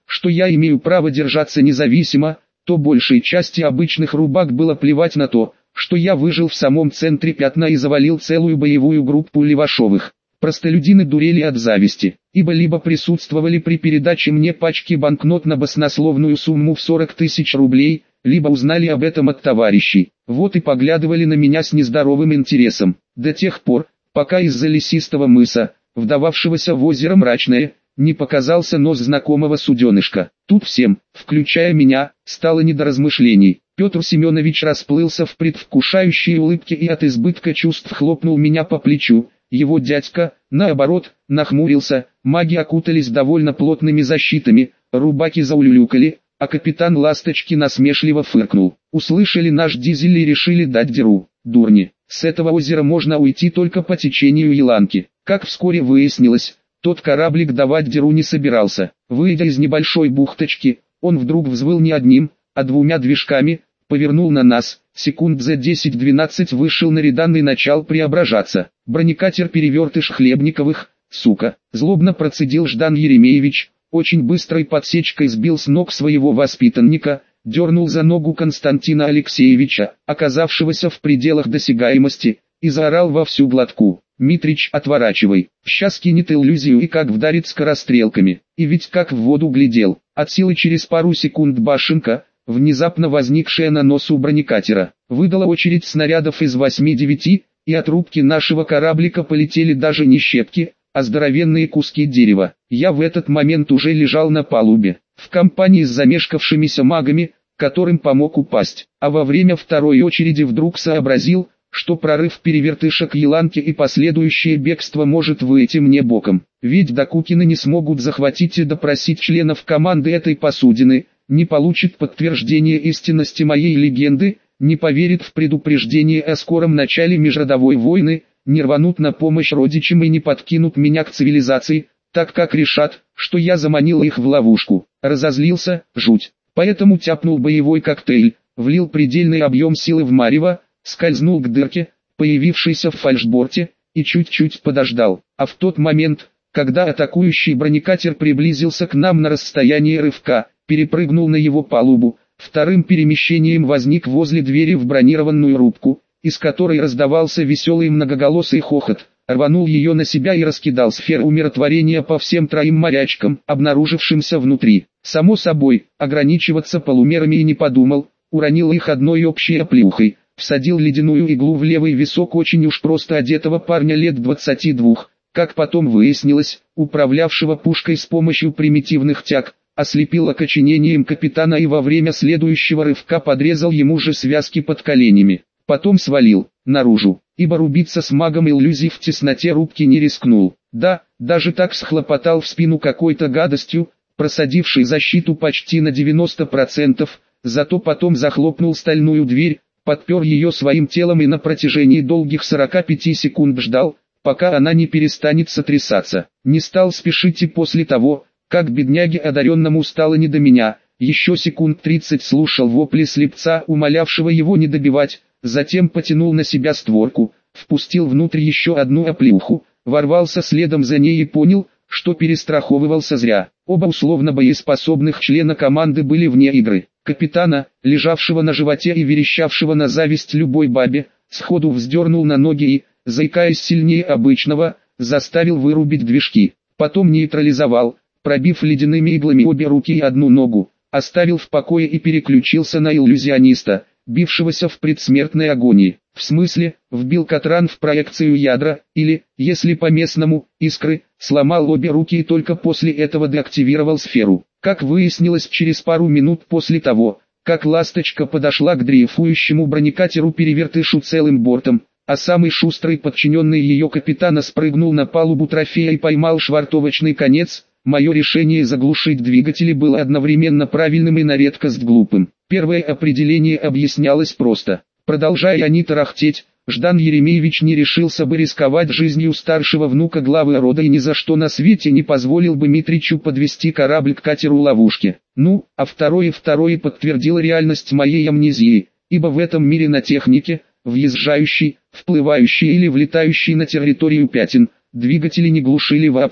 что я имею право держаться независимо, то большей части обычных рубак было плевать на то, что я выжил в самом центре пятна и завалил целую боевую группу Левашовых. Простолюдины дурели от зависти, ибо либо присутствовали при передаче мне пачки банкнот на баснословную сумму в 40 тысяч рублей, либо узнали об этом от товарищей, вот и поглядывали на меня с нездоровым интересом, до тех пор, пока из-за лесистого мыса, вдававшегося в озеро Мрачное, не показался нос знакомого суденышка. Тут всем, включая меня, стало не до размышлений. Петр Семенович расплылся в предвкушающей улыбке и от избытка чувств хлопнул меня по плечу. Его дядька, наоборот, нахмурился, маги окутались довольно плотными защитами, рубаки заулюлюкали, а капитан Ласточки насмешливо фыркнул. Услышали наш дизель и решили дать дёру. Дурни, с этого озера можно уйти только по течению Еланки. Как вскоре выяснилось, тот кораблик давать дёру не собирался. Выйдя из небольшой бухточки, он вдруг взвыл не одним, а двумя движками, повернул на нас, секунд за 10-12 вышел на редан и начал преображаться. Бронекатер-перевертыш Хлебниковых, сука, злобно процедил Ждан Еремеевич, очень быстрой подсечкой сбил с ног своего воспитанника, дернул за ногу Константина Алексеевича, оказавшегося в пределах досягаемости, и заорал во всю глотку: «Митрич, отворачивай, сейчас кинет иллюзию и как вдарит скорострелками». И ведь как в воду глядел, от силы через пару секунд башенка, внезапно возникшая на носу бронекатера, выдала очередь снарядов из 8-9, и от рубки нашего кораблика полетели даже не щепки, а здоровенные куски дерева. Я в этот момент уже лежал на палубе, в компании с замешкавшимися магами, которым помог упасть, а во время второй очереди вдруг сообразил, что прорыв перевертыша к Еланке и последующее бегство может выйти мне боком. Ведь Докукины не смогут захватить и допросить членов команды этой посудины, не получит подтверждения истинности моей легенды, не поверит в предупреждение о скором начале межродовой войны, не рванут на помощь родичам и не подкинут меня к цивилизации, так как решат, что я заманил их в ловушку. Разозлился, жуть. Поэтому тяпнул боевой коктейль, влил предельный объем силы в марево, скользнул к дырке, появившейся в фальшборте, и чуть-чуть подождал. А в тот момент, когда атакующий бронекатер приблизился к нам на расстояние рывка, перепрыгнул на его палубу, вторым перемещением возник возле двери в бронированную рубку, из которой раздавался веселый многоголосый хохот, рванул ее на себя и раскидал сферу умиротворения по всем троим морячкам, обнаружившимся внутри. Само собой, ограничиваться полумерами и не подумал, уронил их одной общей оплеухой, всадил ледяную иглу в левый висок очень уж просто одетого парня лет 22, как потом выяснилось, управлявшего пушкой с помощью примитивных тяг, ослепил окоченением капитана и во время следующего рывка подрезал ему же связки под коленями. Потом свалил наружу, ибо рубиться с магом иллюзий в тесноте рубки не рискнул. Да, даже так схлопотал в спину какой-то гадостью, просадившей защиту почти на 90%, зато потом захлопнул стальную дверь, подпер ее своим телом и на протяжении долгих 45 секунд ждал, пока она не перестанет сотрясаться. Не стал спешить и после того, как бедняге одаренному стало не до меня, еще секунд 30 слушал вопли слепца, умолявшего его не добивать, затем потянул на себя створку, впустил внутрь еще одну оплеуху, ворвался следом за ней и понял, что перестраховывался зря. Оба условно боеспособных члена команды были вне игры. Капитана, лежавшего на животе и верещавшего на зависть любой бабе, сходу вздернул на ноги и, заикаясь сильнее обычного, заставил вырубить движки. Потом нейтрализовал, пробив ледяными иглами обе руки и одну ногу, оставил в покое и переключился на иллюзиониста, бившегося в предсмертной агонии. В смысле, вбил катран в проекцию ядра, или, если по-местному, искры, сломал обе руки и только после этого деактивировал сферу. Как выяснилось через пару минут после того, как «Ласточка» подошла к дрейфующему бронекатеру-перевертышу целым бортом, а самый шустрый подчиненный ее капитана спрыгнул на палубу трофея и поймал швартовочный конец, мое решение заглушить двигатели было одновременно правильным и на редкость глупым. Первое определение объяснялось просто. Продолжая они тарахтеть, Ждан Еремеевич не решился бы рисковать жизнью старшего внука главы рода и ни за что на свете не позволил бы Митричу подвести корабль к катеру-ловушке. Ну, а второе подтвердило реальность моей амнезии, ибо в этом мире на технике, въезжающей, вплывающей или влетающей на территорию пятен, двигатели не глушили вообще.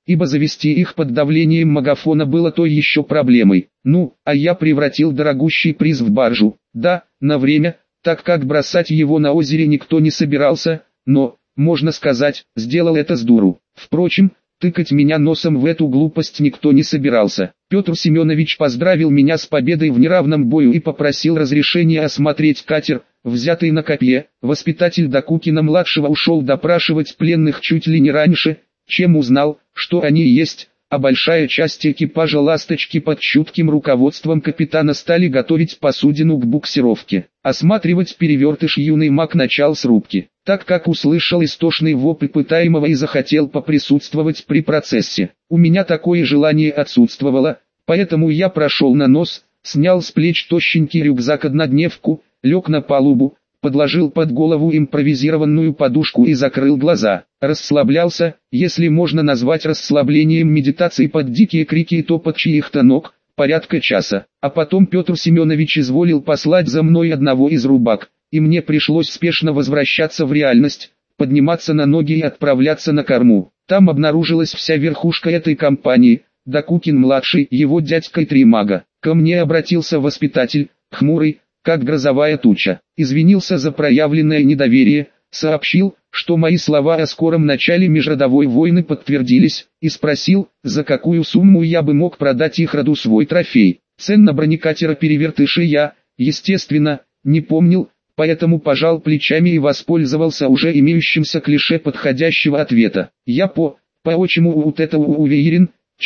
ибо завести их под давлением магафона было той еще проблемой. Ну, а я превратил дорогущий приз в баржу. Да, на время, так как бросать его на озере никто не собирался, но, можно сказать, сделал это с дуру. Впрочем, тыкать меня носом в эту глупость никто не собирался. Петр Семенович поздравил меня с победой в неравном бою и попросил разрешения осмотреть катер, взятый на копье. Воспитатель Докукина-младшего ушел допрашивать пленных чуть ли не раньше, чем узнал, что они есть, а большая часть экипажа «Ласточки» под чутким руководством капитана стали готовить посудину к буксировке. Осматривать перевертыш юный маг начал с рубки, так как услышал истошный вопль пытаемого и захотел поприсутствовать при процессе. У меня такое желание отсутствовало, поэтому я прошел на нос, снял с плеч тощенький рюкзак-однодневку, лег на палубу, подложил под голову импровизированную подушку и закрыл глаза. Расслаблялся, если можно назвать расслаблением медитации под дикие крики и топот чьих-то ног, порядка часа. А потом Петр Семенович изволил послать за мной одного из рубак, и мне пришлось спешно возвращаться в реальность, подниматься на ноги и отправляться на корму. Там обнаружилась вся верхушка этой компании, Докукин-младший, его дядька и 3 мага. Ко мне обратился воспитатель, хмурый, как грозовая туча, извинился за проявленное недоверие, сообщил, что мои слова о скором начале межродовой войны подтвердились, и спросил, за какую сумму я бы мог продать их роду свой трофей. Цен на бронекатера «Перевертыши» я, естественно, не помнил, поэтому пожал плечами и воспользовался уже имеющимся клише подходящего ответа. Я по-очему уверен,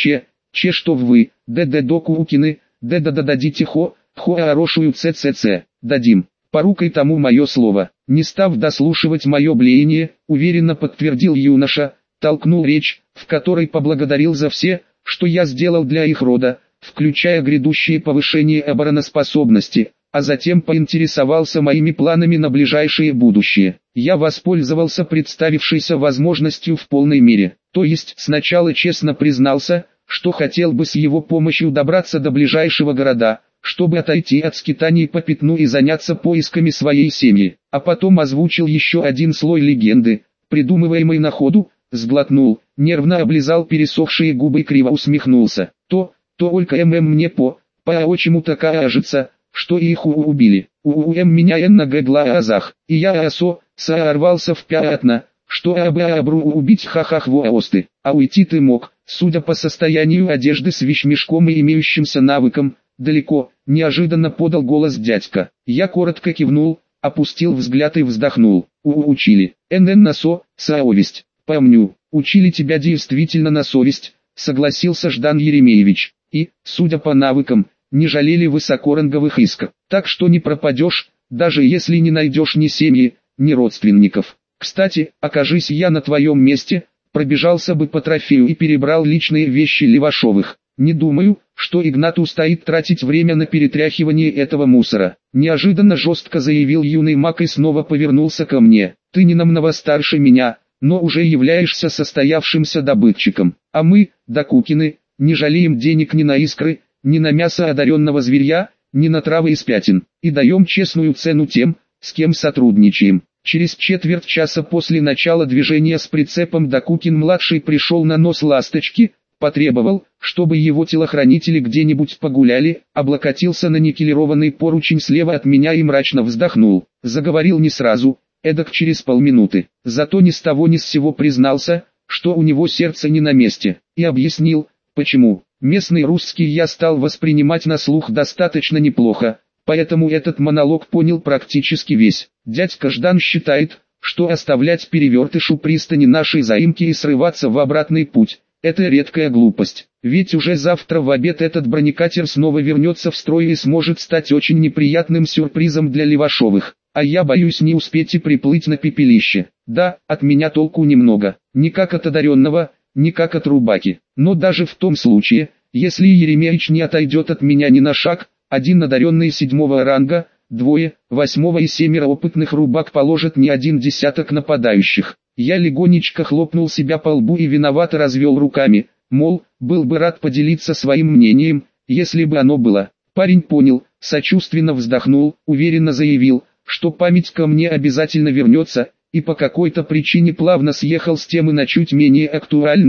что вы, Докукины, дадите хорошую ЦЦЦ, дадим. Порукой тому мое слово. Не став дослушивать мое блеяние, уверенно подтвердил юноша, толкнул речь, в которой поблагодарил за все, что я сделал для их рода, включая грядущее повышение обороноспособности, а затем поинтересовался моими планами на ближайшее будущее. Я воспользовался представившейся возможностью в полной мере, то есть сначала честно признался, что хотел бы с его помощью добраться до ближайшего города, чтобы отойти от скитаний по пятну и заняться поисками своей семьи, а потом озвучил еще один слой легенды, придумываемый на ходу, сглотнул, нервно облизал пересохшие губы и криво усмехнулся. Только мне по-очему-то кажется, что их убили. Меня на глазах, и я сорвался в пятна, что обру убить хохохвосты, а уйти ты мог, судя по состоянию одежды с вещмешком и имеющимся навыком, далеко, неожиданно подал голос дядька. Я коротко кивнул, опустил взгляд и вздохнул. Учили. На совесть. Помню, учили тебя действительно на совесть, согласился Ждан Еремеевич. И, судя по навыкам, не жалели высокоранговых иск. Так что не пропадешь, даже если не найдешь ни семьи, ни родственников. Кстати, окажись я на твоем месте, пробежался бы по трофею и перебрал личные вещи Левашовых. Не думаю, что Игнат устоит тратить время на перетряхивание этого мусора. Неожиданно жестко заявил юный маг и снова повернулся ко мне. Ты не намного старше меня, но уже являешься состоявшимся добытчиком. А мы, Докукины, не жалеем денег ни на искры, ни на мясо одаренного зверья, ни на травы из пятен. И даем честную цену тем, с кем сотрудничаем. Через четверть часа после начала движения с прицепом Докукин-младший пришел на нос «Ласточки», потребовал, чтобы его телохранители где-нибудь погуляли, облокотился на никелированный поручень слева от меня и мрачно вздохнул. Заговорил не сразу, эдак через полминуты. Зато ни с того ни с сего признался, что у него сердце не на месте, и объяснил, почему. Местный русский я стал воспринимать на слух достаточно неплохо, поэтому этот монолог понял практически весь. Дядька Ждан считает, что оставлять перевертыш у пристани нашей заимки и срываться в обратный путь – это редкая глупость. Ведь уже завтра в обед этот бронекатер снова вернется в строй и сможет стать очень неприятным сюрпризом для Левашовых. А я боюсь не успеть и приплыть на пепелище. Да, от меня толку немного. Не как от одаренного, не как от рубаки. Но даже в том случае, если Еремеевич не отойдет от меня ни на шаг, один одаренный 7-го ранга, 2, 8 и 7 опытных рубак положат не один десяток нападающих. Я легонечко хлопнул себя по лбу и виновато развел руками, мол, был бы рад поделиться своим мнением, если бы оно было. Парень понял, сочувственно вздохнул, уверенно заявил, что память ко мне обязательно вернется, и по какой-то причине плавно съехал с темы на чуть менее актуальную,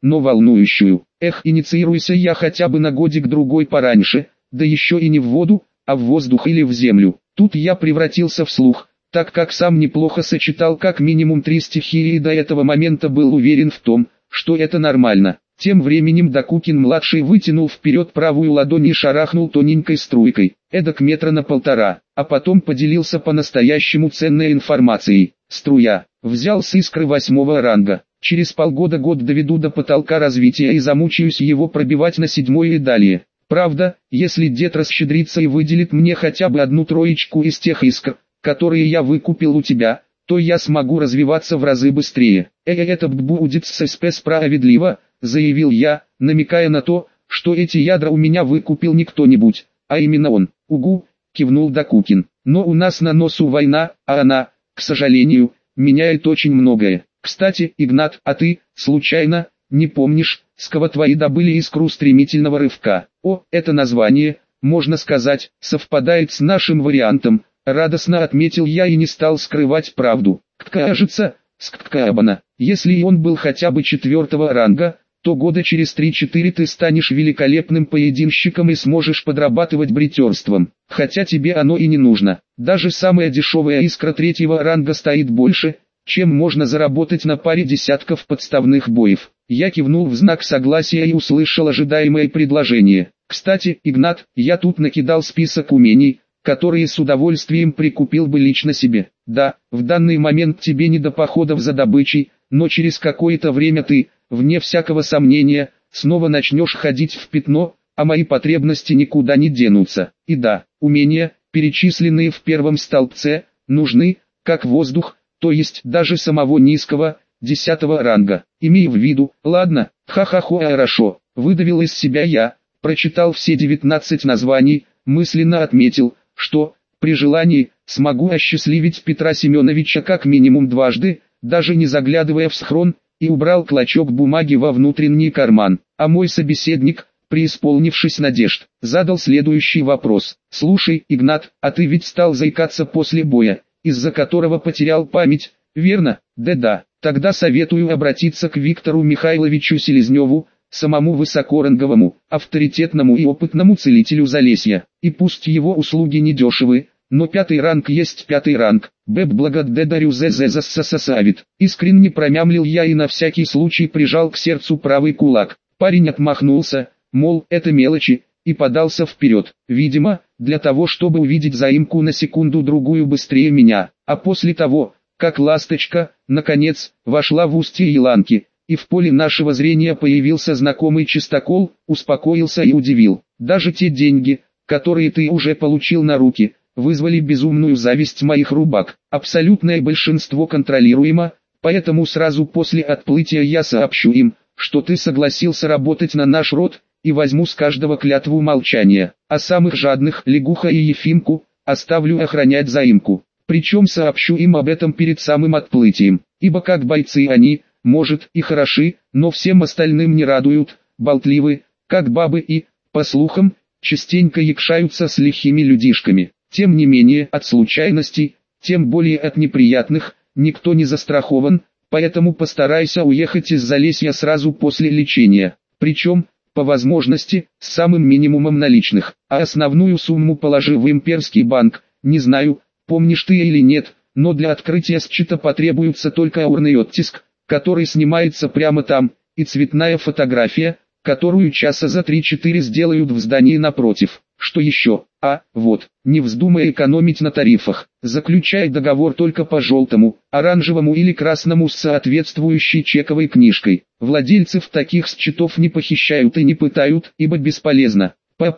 но волнующую. Эх, инициируйся я хотя бы на годик-другой пораньше, да еще и не в воду, а в воздух или в землю. Тут я превратился в слух, так как сам неплохо сочетал как минимум 3 стихии и до этого момента был уверен в том, что это нормально. Тем временем Докукин-младший вытянул вперед правую ладонь и шарахнул тоненькой струйкой, эдак метра на 1,5, а потом поделился по-настоящему ценной информацией. Струя. Взял с искры 8-го ранга. Через полгода-год доведу до потолка развития и замучаюсь его пробивать на 7-й и далее. Правда, если дед расщедрится и выделит мне хотя бы 1 троечку из тех искр, которые я выкупил у тебя, то я смогу развиваться в разы быстрее. Это будет справедливо, заявил я, намекая на то, что эти ядра у меня выкупил не кто-нибудь, а именно он. Угу, кивнул Докукин. Но у нас на носу война, а она, к сожалению, меняет очень многое. Кстати, Игнат, а ты, случайно, не помнишь, с кого твои добыли искру стремительного рывка? О, это название, можно сказать, совпадает с нашим вариантом. Радостно отметил я и не стал скрывать правду. Кажется, Сккабана, если и он был хотя бы 4-го ранга, то года через 3-4 ты станешь великолепным поединщиком и сможешь подрабатывать бритерством. Хотя тебе оно и не нужно. Даже самая дешевая искра 3-го ранга стоит больше, чем можно заработать на паре десятков подставных боев. Я кивнул в знак согласия и услышал ожидаемое предложение. Кстати, Игнат, я тут накидал список умений, которые с удовольствием прикупил бы лично себе. Да, в данный момент тебе не до походов за добычей, но через какое-то время ты, вне всякого сомнения, снова начнешь ходить в пятно, а мои потребности никуда не денутся. И да, умения, перечисленные в первом столбце, нужны, как воздух, то есть даже самого низкого, 10-го ранга. Имей в виду, ладно, хорошо, выдавил из себя я, прочитал все 19 названий, мысленно отметил, что, при желании, смогу осчастливить Петра Семеновича как минимум дважды, даже не заглядывая в схрон, и убрал клочок бумаги во внутренний карман. А мой собеседник, преисполнившись надежд, задал следующий вопрос. «Слушай, Игнат, а ты ведь стал заикаться после боя, из-за которого потерял память, верно?» «Да. Тогда советую обратиться к Виктору Михайловичу Селезневу, самому высокоранговому, авторитетному и опытному целителю Залесья. И пусть его услуги недешевы, но 5-й ранг есть 5-й ранг. Благодарю за сосавит. Искренне промямлил я и на всякий случай прижал к сердцу правый кулак. Парень отмахнулся, мол, это мелочи, и подался вперед. Видимо, для того, чтобы увидеть заимку на секунду-другую быстрее меня. А после того, как ласточка, наконец, вошла в устье Еланки, и в поле нашего зрения появился знакомый чистокол, успокоился и удивил. Даже те деньги, которые ты уже получил на руки, вызвали безумную зависть моих рубак. Абсолютное большинство контролируемо, поэтому сразу после отплытия я сообщу им, что ты согласился работать на наш род, и возьму с каждого клятву молчания. А самых жадных, Лягуха и Ефимку, оставлю охранять заимку. Причем сообщу им об этом перед самым отплытием, ибо как бойцы они, может, и хороши, но всем остальным не радуют, болтливы, как бабы и, по слухам, частенько якшаются с лихими людишками. Тем не менее, от случайностей, тем более от неприятных, никто не застрахован, поэтому постарайся уехать из Залесья сразу после лечения. Причем, по возможности, с самым минимумом наличных, а основную сумму положи в имперский банк. Не знаю, помнишь ты или нет, но для открытия счета потребуется только аурный оттиск, который снимается прямо там, и цветная фотография, которую часа за 3-4 сделают в здании напротив. Что еще? Вот, не вздумай экономить на тарифах. Заключай договор только по желтому, оранжевому или красному с соответствующей чековой книжкой. Владельцев таких счетов не похищают и не пытают, ибо бесполезно.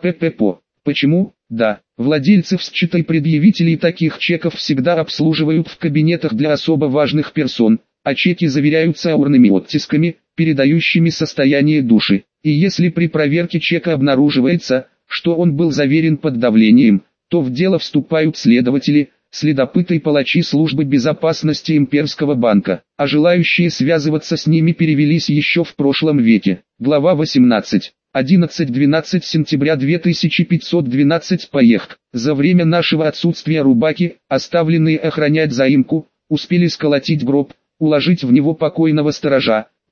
Почему? Да, владельцев счета и предъявителей таких чеков всегда обслуживают в кабинетах для особо важных персон, а чеки заверяются аурными оттисками, передающими состояние души. И если при проверке чека обнаруживается, что он был заверен под давлением, то в дело вступают следователи, следопыты и палачи службы безопасности имперского банка, а желающие связываться с ними перевелись еще в прошлом веке. Глава 18. 11-12 сентября 2512 поехк. За время нашего отсутствия рубаки, оставленные охранять заимку, успели сколотить гроб, уложить в него покойного сторожа,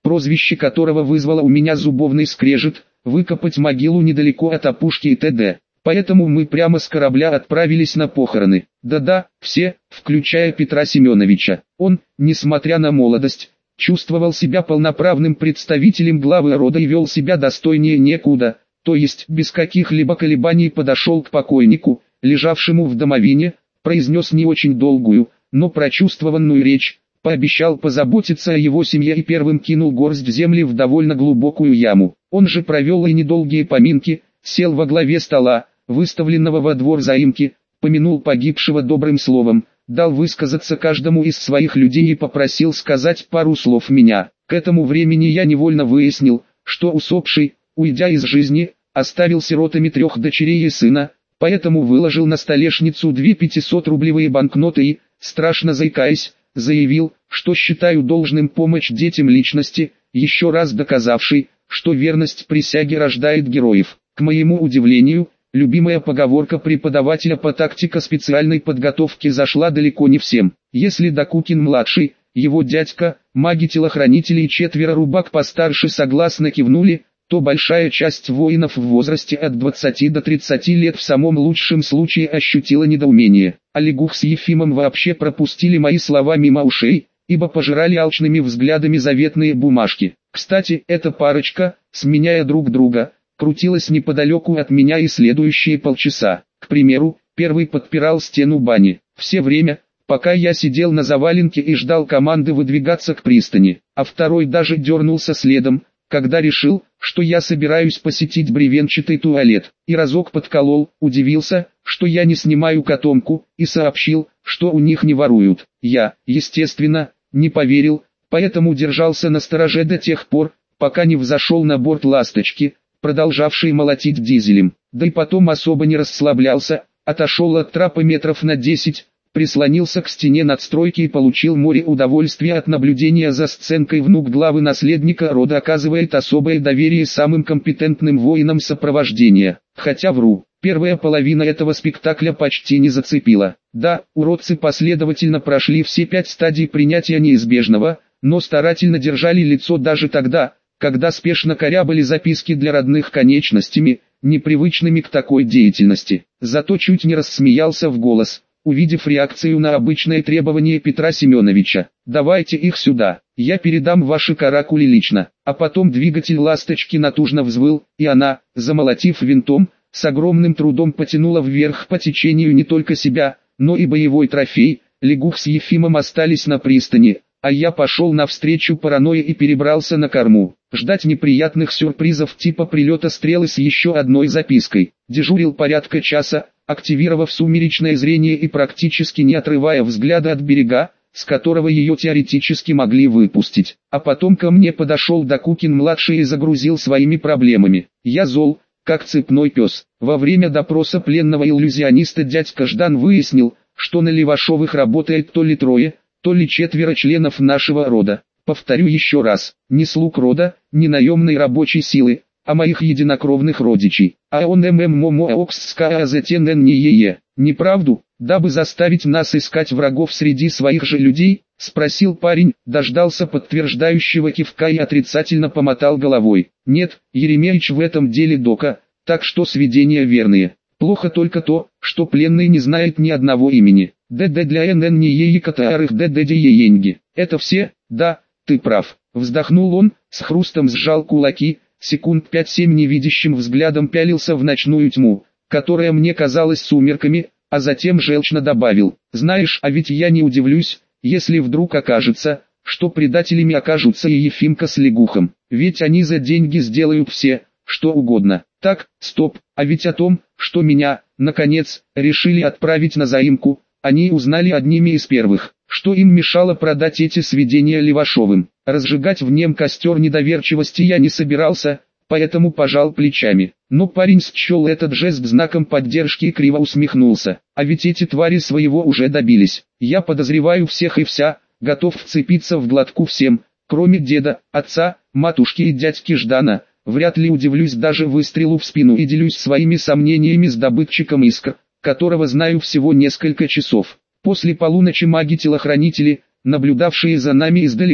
прозвище которого вызвало у меня зубовный скрежет, выкопать могилу недалеко от опушки и т.д. Поэтому мы прямо с корабля отправились на похороны. Да-да, все, включая Петра Семеновича. Он, несмотря на молодость, чувствовал себя полноправным представителем главы рода и вел себя достойнее некуда, то есть без каких-либо колебаний подошел к покойнику, лежавшему в домовине, произнес не очень долгую, но прочувствованную речь, пообещал позаботиться о его семье и первым кинул горсть земли в довольно глубокую яму. Он же провел и недолгие поминки, сел во главе стола, выставленного во двор заимки, помянул погибшего добрым словом, дал высказаться каждому из своих людей и попросил сказать пару слов меня. К этому времени я невольно выяснил, что усопший, уйдя из жизни, оставил сиротами 3 дочерей и сына, поэтому выложил на столешницу 2 500-рублевые банкноты и, страшно заикаясь, заявил, что считаю должным помочь детям личности, еще раз доказавшей, что верность присяге рождает героев. К моему удивлению, любимая поговорка преподавателя по тактико-специальной подготовке зашла далеко не всем. Если Докукин-младший, его дядька, маги-телохранители и 4 рубак постарше согласно кивнули, то большая часть воинов в возрасте от 20 до 30 лет в самом лучшем случае ощутила недоумение. А Лягух с Ефимом вообще пропустили мои слова мимо ушей, ибо пожирали алчными взглядами заветные бумажки. Кстати, эта парочка, сменяя друг друга, крутилась неподалеку от меня и следующие полчаса. К примеру, первый подпирал стену бани. Все время, пока я сидел на заваленке и ждал команды выдвигаться к пристани, а второй даже дернулся следом, когда решил, что я собираюсь посетить бревенчатый туалет, и разок подколол, удивился, что я не снимаю котомку, и сообщил, что у них не воруют. Я, естественно, не поверил, поэтому держался настороже до тех пор, пока не взошел на борт «Ласточки», продолжавший молотить дизелем, да и потом особо не расслаблялся, отошел от трапа метров на 10, прислонился к стене надстройки и получил море удовольствия от наблюдения за сценкой. Внук главы наследника рода оказывает особое доверие самым компетентным воинам сопровождения. Хотя вру, первая половина этого спектакля почти не зацепила. Да, уродцы последовательно прошли все 5 стадий принятия неизбежного, но старательно держали лицо даже тогда, когда спешно корябали записки для родных конечностями, непривычными к такой деятельности. Зато чуть не рассмеялся в голос, увидев реакцию на обычное требование Петра Семеновича. «Давайте их сюда, я передам ваши каракули лично». А потом двигатель «Ласточки» натужно взвыл, и она, замолотив винтом, с огромным трудом потянула вверх по течению не только себя, но и боевой трофей. Лягух с Ефимом остались на пристани, а я пошел навстречу паранойи и перебрался на корму. Ждать неприятных сюрпризов типа прилета стрелы с еще одной запиской. Дежурил порядка часа, активировав сумеречное зрение и практически не отрывая взгляда от берега, с которого ее теоретически могли выпустить. А потом ко мне подошел Докукин-младший и загрузил своими проблемами. Я зол, как цепной пес. Во время допроса пленного иллюзиониста дядька Ждан выяснил, что на Левашовых работает то ли 3, то ли 4 членов нашего рода. Повторю еще раз, не слуг рода, не наемной рабочей силы, а моих единокровных родичей. А он МММОАОКСКАЗТННЕЕ. Неправду, дабы заставить нас искать врагов среди своих же людей? Спросил парень, дождался подтверждающего кивка и отрицательно помотал головой. Нет, Еремеич в этом деле дока, так что сведения верные. Плохо только то, что пленный не знает ни одного имени. ДД для НН не ЕЕКТАРых ДД Дееньги. Это все? Да, ты прав. Вздохнул он, с хрустом сжал кулаки, секунд 5-7 невидящим взглядом пялился в ночную тьму, которая мне казалась сумерками, а затем желчно добавил: знаешь, а ведь я не удивлюсь, если вдруг окажется, что предателями окажутся и Ефимка с Лягухом, ведь они за деньги сделают все, что угодно. Так, стоп, а ведь о том, что меня, наконец, решили отправить на заимку, они узнали одними из первых. Что им мешало продать эти сведения Левашовым? Разжигать в нем костер недоверчивости я не собирался, поэтому пожал плечами. Но парень счел этот жест знаком поддержки и криво усмехнулся. А ведь эти твари своего уже добились. Я подозреваю всех и вся, готов вцепиться в глотку всем, кроме деда, отца, матушки и дядьки Ждана. Вряд ли удивлюсь даже выстрелу в спину и делюсь своими сомнениями с добытчиком искр, которого знаю всего несколько часов. После полуночи маги-телохранители, наблюдавшие за нами издалека,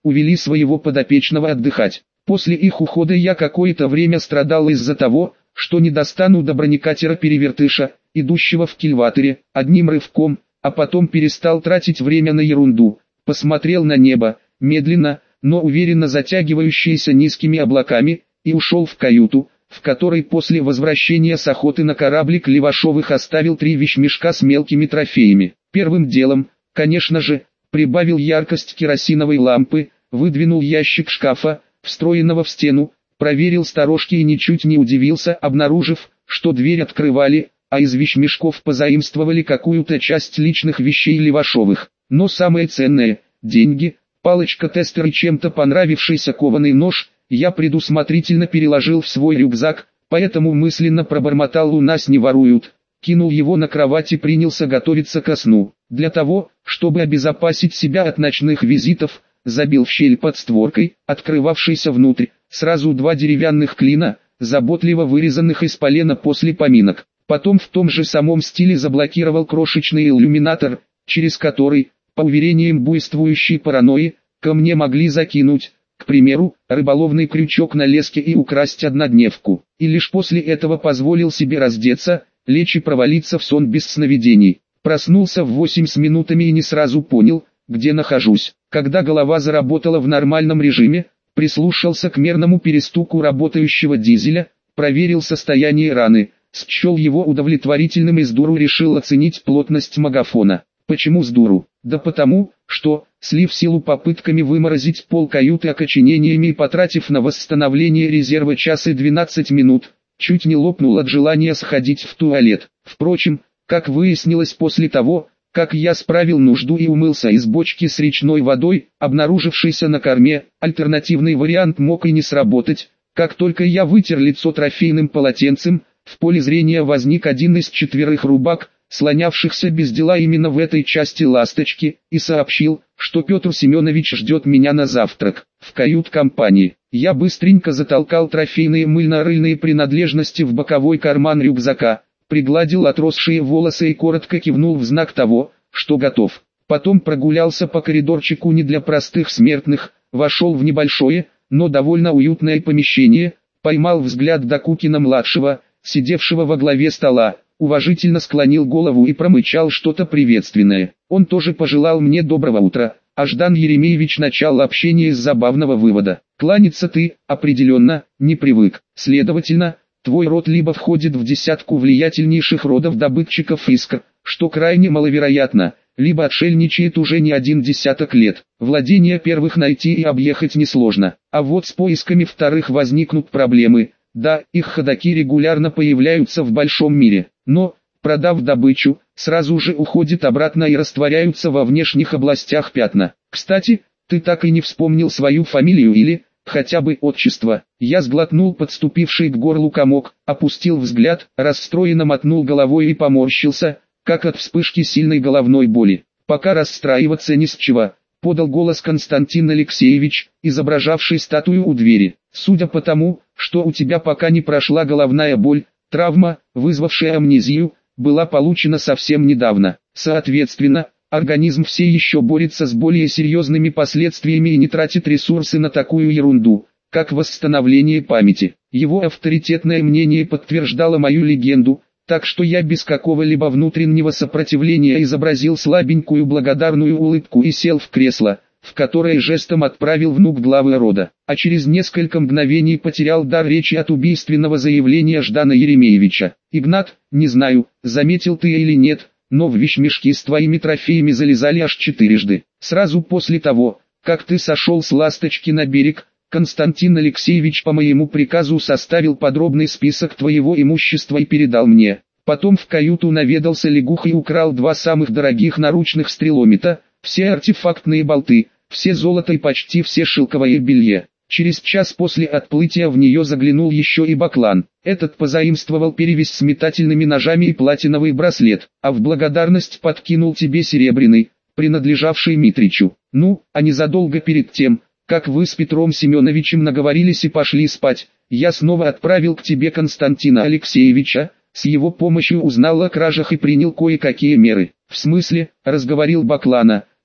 увели своего подопечного отдыхать. После их ухода я какое-то время страдал из-за того, что не достану до бронекатера-перевертыша, идущего в кильватере, одним рывком, а потом перестал тратить время на ерунду. Посмотрел на небо, медленно, но уверенно затягивающееся низкими облаками, и ушел в каюту, в которой после возвращения с охоты на кораблик Левашовых оставил 3 вещмешка с мелкими трофеями. Первым делом, конечно же, прибавил яркость керосиновой лампы, выдвинул ящик шкафа, встроенного в стену, проверил сторожки и ничуть не удивился, обнаружив, что дверь открывали, а из вещмешков позаимствовали какую-то часть личных вещей Левашовых. Но самое ценное – деньги, палочка-тестер и чем-то понравившийся кованый нож – я предусмотрительно переложил в свой рюкзак, поэтому мысленно пробормотал: «У нас не воруют». Кинул его на кровать и принялся готовиться ко сну. Для того, чтобы обезопасить себя от ночных визитов, забил в щель под створкой, открывавшейся внутрь, сразу 2 деревянных клина, заботливо вырезанных из полена после поминок. Потом в том же самом стиле заблокировал крошечный иллюминатор, через который, по уверениям буйствующей паранойи, ко мне могли закинуть, к примеру, рыболовный крючок на леске и украсть однодневку. И лишь после этого позволил себе раздеться, лечь и провалиться в сон без сновидений. Проснулся в 8 с минутами и не сразу понял, где нахожусь. Когда голова заработала в нормальном режиме, прислушался к мерному перестуку работающего дизеля, проверил состояние раны, счел его удовлетворительным и сдуру решил оценить плотность магафона. Почему сдуру? Да потому, что, слив силу попытками выморозить пол каюты окоченениями и потратив на восстановление резерва час и 12 минут, чуть не лопнул от желания сходить в туалет. Впрочем, как выяснилось после того, как я справил нужду и умылся из бочки с речной водой, обнаружившейся на корме, альтернативный вариант мог и не сработать. Как только я вытер лицо трофейным полотенцем, в поле зрения возник один из 4 рубак, слонявшихся без дела именно в этой части «Ласточки», и сообщил, что Петр Семенович ждет меня на завтрак, в кают-компании. Я быстренько затолкал трофейные мыльно-рыльные принадлежности в боковой карман рюкзака, пригладил отросшие волосы и коротко кивнул в знак того, что готов. Потом прогулялся по коридорчику не для простых смертных, вошел в небольшое, но довольно уютное помещение, поймал взгляд Докукина-младшего, сидевшего во главе стола, уважительно склонил голову и промычал что-то приветственное. Он тоже пожелал мне доброго утра, а Ждан Еремеевич начал общение с забавного вывода. Кланяться ты, определенно, не привык. Следовательно, твой род либо входит в десятку влиятельнейших родов добытчиков искр, что крайне маловероятно, либо отшельничает уже не 1 десяток лет. Владения первых найти и объехать несложно, а вот с поисками вторых возникнут проблемы. Да, их ходаки регулярно появляются в большом мире, но, продав добычу, сразу же уходят обратно и растворяются во внешних областях пятна. Кстати, ты так и не вспомнил свою фамилию или, хотя бы отчество. Я сглотнул подступивший к горлу комок, опустил взгляд, расстроенно мотнул головой и поморщился, как от вспышки сильной головной боли. Пока расстраиваться не с чего, подал голос Константин Алексеевич, изображавший статую у двери. Судя по тому, что у тебя пока не прошла головная боль, травма, вызвавшая амнезию, была получена совсем недавно. Соответственно, организм все еще борется с более серьезными последствиями и не тратит ресурсы на такую ерунду, как восстановление памяти. Его авторитетное мнение подтверждало мою легенду, так что я без какого-либо внутреннего сопротивления изобразил слабенькую благодарную улыбку и сел в кресло, в которое жестом отправил внук главы рода, а через несколько мгновений потерял дар речи от убийственного заявления Ждана Еремеевича. «Игнат, не знаю, заметил ты или нет, но в вещмешки с твоими трофеями залезали аж 4 Сразу после того, как ты сошел с «Ласточки» на берег, Константин Алексеевич по моему приказу составил подробный список твоего имущества и передал мне. Потом в каюту наведался лягух и украл 2 самых дорогих наручных стреломета, все артефактные болты, все золото и почти все шелковое белье. Через час после отплытия в нее заглянул еще и Баклан. Этот позаимствовал перевязь с метательными ножами и платиновый браслет, а в благодарность подкинул тебе серебряный, принадлежавший Митричу. Ну, а незадолго перед тем, как вы с Петром Семеновичем наговорились и пошли спать, я снова отправил к тебе Константина Алексеевича, с его помощью узнал о кражах и принял кое-какие меры. В смысле, разговорил Баклана,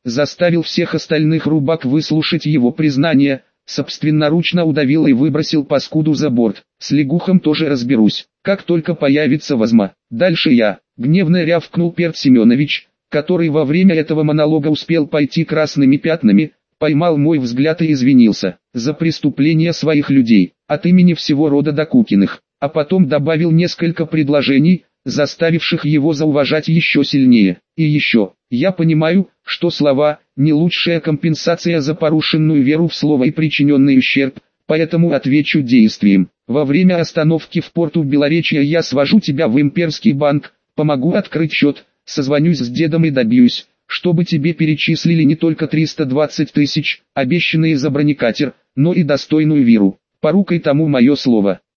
заставил всех остальных рубак выслушать его признание, собственноручно удавил и выбросил паскуду за борт. С лягухом тоже разберусь, как только появится возьма. Дальше я, гневно рявкнул Перт Семенович, который во время этого монолога успел пойти красными пятнами, поймал мой взгляд и извинился за преступления своих людей, от имени всего рода Докукиных, а потом добавил несколько предложений, заставивших его зауважать еще сильнее. И еще, я понимаю, что слова – не лучшая компенсация за порушенную веру в слово и причиненный ущерб, поэтому отвечу действием. Во время остановки в порту Белоречья я свожу тебя в имперский банк, помогу открыть счет, созвонюсь с дедом и добьюсь, чтобы тебе перечислили не только 320 тысяч, обещанные за бронекатер, но и достойную виру. Порукой тому мое слово.